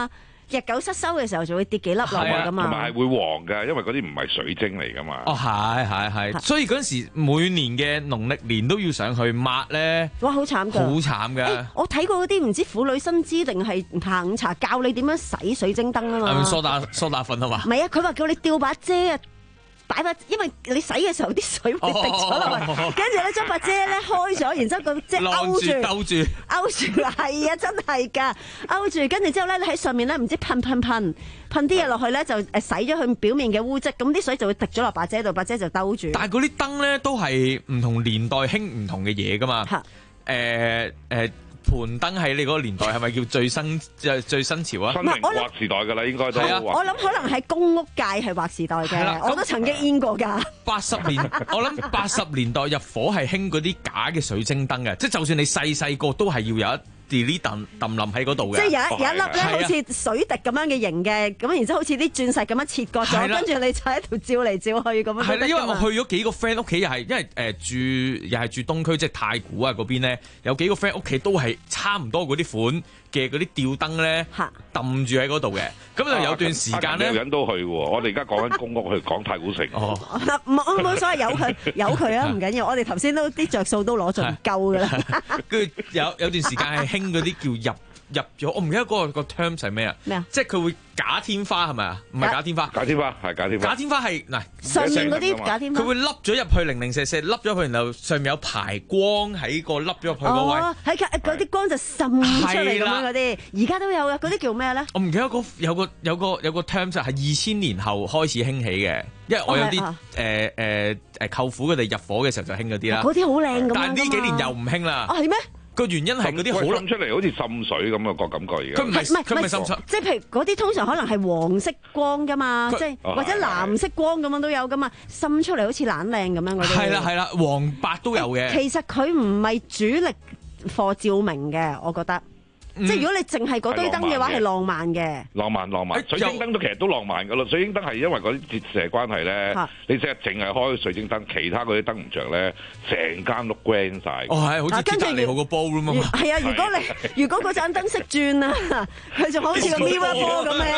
日久失修嘅時候就會跌幾粒落嚟噶嘛。 同埋係會黃㗎，因為嗰啲唔係水晶嚟㗎嘛。 哦，係係係，所以嗰陣時每年嘅農曆年都要上去抹咧。 哇，好慘㗎！ 好慘㗎！ 欸、我睇過嗰啲唔知婦女新知定係下午茶教你點樣洗水晶燈啊嘛。 係咪梳打梳打粉啊嘛？ 唔係啊，佢話叫你吊把遮啊。擺把，因為你洗嘅時候啲水會滴咗落去，跟住咧將把遮咧開咗，然之後個遮勾住， 勾住， 勾住，係啊，真係㗎，勾住，跟住之後咧，你喺上面咧唔知噴噴噴噴啲嘢落去咧，就誒洗咗佢表面嘅污漬，咁啲水就會滴咗落把遮度，把遮就兜住。 但係嗰啲燈咧都係唔同年代興唔同嘅嘢㗎嘛，誒誒。呃呃盤燈喺你嗰個年代係咪叫最新最最新潮啊？ 新型劃時代㗎啦，應該都。 我諗可能喺公屋界係劃時代嘅，我都曾經煙過㗎。 八十年，我諗八十年代入伙係興嗰啲假嘅水晶燈嘅，即係就算你細細個都係要有一啲揼揼冧喺嗰度嘅。 即係有一有一粒咧，好似水滴咁樣嘅形嘅，咁然之後好似啲鑽石咁樣切割咗，跟住你就喺度照嚟照去咁樣。 係啦，因為我去咗幾個 friend 屋企，又係因為誒、呃、住又係住東區，即係太古啊嗰邊咧，有幾個 friend 屋企都係差唔多嗰啲款嘅嗰啲吊燈咧，揼住喺嗰度嘅。咁就有段時間咧， 有人都去喎。我哋而家講緊公屋去講太古城。 哦， 冇冇所謂，有佢有佢啊，唔緊要。我哋頭先都啲着數都攞盡夠㗎啦。 跟住有有段時間係興嗰啲叫入。入咗，我唔記得嗰個個 term 係咩啊？ 咩啊？ 即係佢會假天花係咪啊？唔係假天花， 假天花係假天花。 假天花係嗱上面嗰啲假天花， 佢會凹咗入去零零舍舍，凹咗去，然後上面有排光喺個凹咗入去嗰位。 哦，喺嗰啲光就滲出嚟咁樣嗰啲，而家都有嘅。嗰啲叫咩咧？ 我唔記得個有個有個有個 term 就係二千年後開始興起嘅，因為我有啲誒誒誒舅父佢哋入伙嘅時候就興嗰啲啦。 嗰啲好靚咁， 但係呢幾年又唔興啦。 哦，係咩？ 個原因係嗰啲好滲出嚟，好似滲水咁嘅個感覺而家。 佢唔係佢唔係滲水， 即係譬如嗰啲通常可能係黃色光噶嘛，即係或者藍色光咁樣都有噶嘛，滲出嚟好似懶靚咁樣嗰啲。 係啦係啦，黃白都有嘅。 其實佢唔係主力貨照明嘅，我覺得。即係如果你淨係嗰堆燈嘅話，係浪漫嘅。 浪漫浪漫，水晶燈都其實都浪漫噶啦。水晶燈係因為嗰啲折射關係咧，你成日淨係開水晶燈，其他嗰啲燈唔着咧，成間屋 grand 曬。 哦，係，好似吉利好個 ballroom 啊嘛。 係啊，如果你如果嗰盞燈識轉啊，佢仲好似個 mirror ball 咁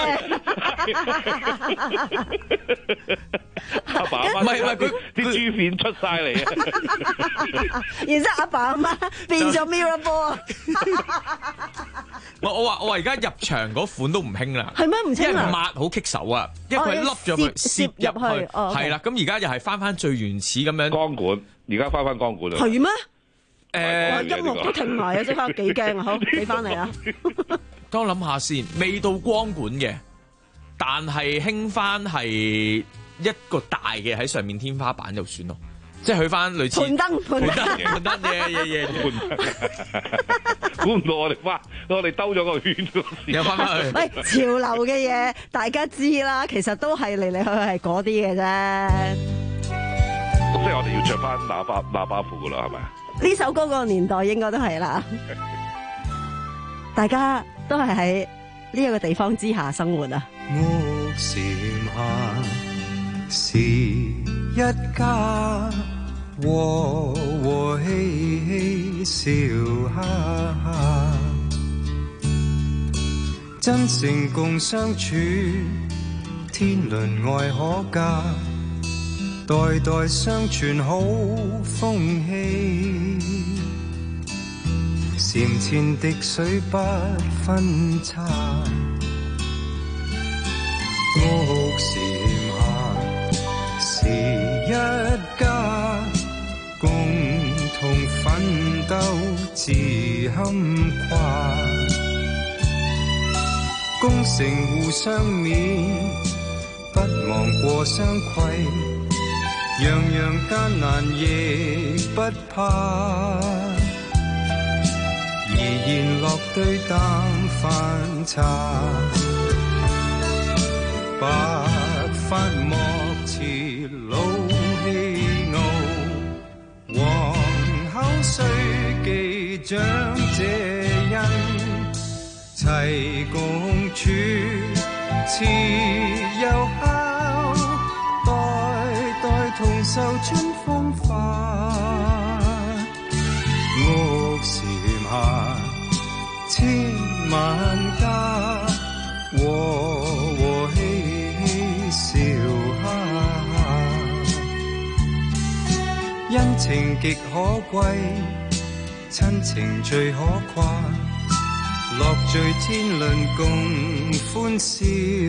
嘅。 阿爸阿媽，唔係唔係，佢啲珠片出曬嚟啊！ 然之後阿爸阿媽變咗 mirror ball。 我我話我話而家入場嗰款都唔興啦， 係咩唔興啊？ 因為抹好棘手啊，因為佢凹咗佢攝入去，係啦。咁而家又係翻翻最原始咁樣光管，而家翻翻光管啦。 係咩？ 誒， 音樂都停埋啊！即刻幾驚啊！好，俾翻嚟啊！ 等我諗下先，未到光管嘅，但係興翻係一個大嘅喺上面天花板就算咯。即係去翻類似盤燈盤燈盤燈嘢嘢嘢盤燈， 估唔到我哋翻，我哋兜咗個圈， 又翻返去。 喂，潮流嘅嘢大家知啦，其實都係嚟嚟去去係嗰啲嘅啫。 即係我哋要着翻喇叭喇叭褲噶啦，係咪？ 呢首歌個年代應該都係啦，大家都係喺呢一個地方之下生活啊。 屋檐下是一家，和和氣氣笑哈哈，真誠共相處，天倫愛可嘉，代代相傳好風氣，簷前滴水不分差，屋檐是一家，共同奮鬥自堪誇，功成互相勉，不忘過相攜，樣樣艱難亦不怕，怡然落對淡飯茶，白髮莫似老氣傲，皇后須記長這恩，齊共處似友好，代代同受春風化，屋檐下千萬家。 情極可貴，親情最可貴。樂聚天倫共歡笑，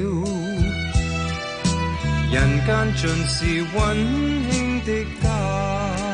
人間盡是溫馨的家。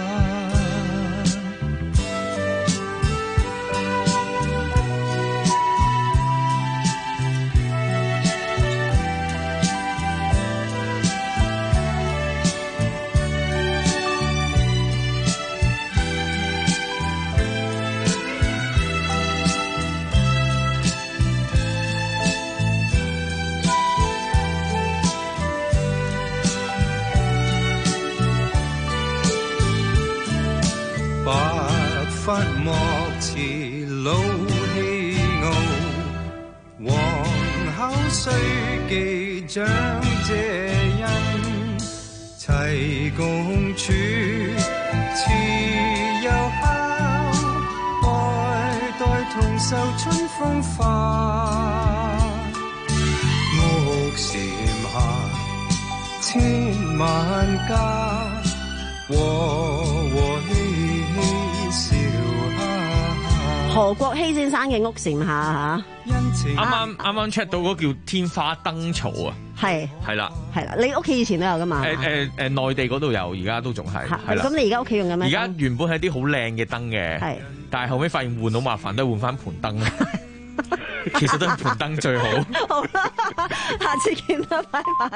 忽莫辭老氣傲，皇后須記長這恩，齊共處似友好，代代同受春風化。屋檐下千萬家，和和氣氣何國禧先生嘅屋檐下嚇， 啱啱啱啱 check 到嗰叫天花燈槽啊， 係係啦係啦，你屋企以前都有噶嘛？ 誒誒誒，內地嗰度有，而家都仲係係啦。 咁你而家屋企用緊咩？ 而家原本係啲好靚嘅燈嘅，係，但係後尾發現換到麻煩，都係換翻盤燈。其實都係盤燈最好。 好啦，下次見啦，拜拜。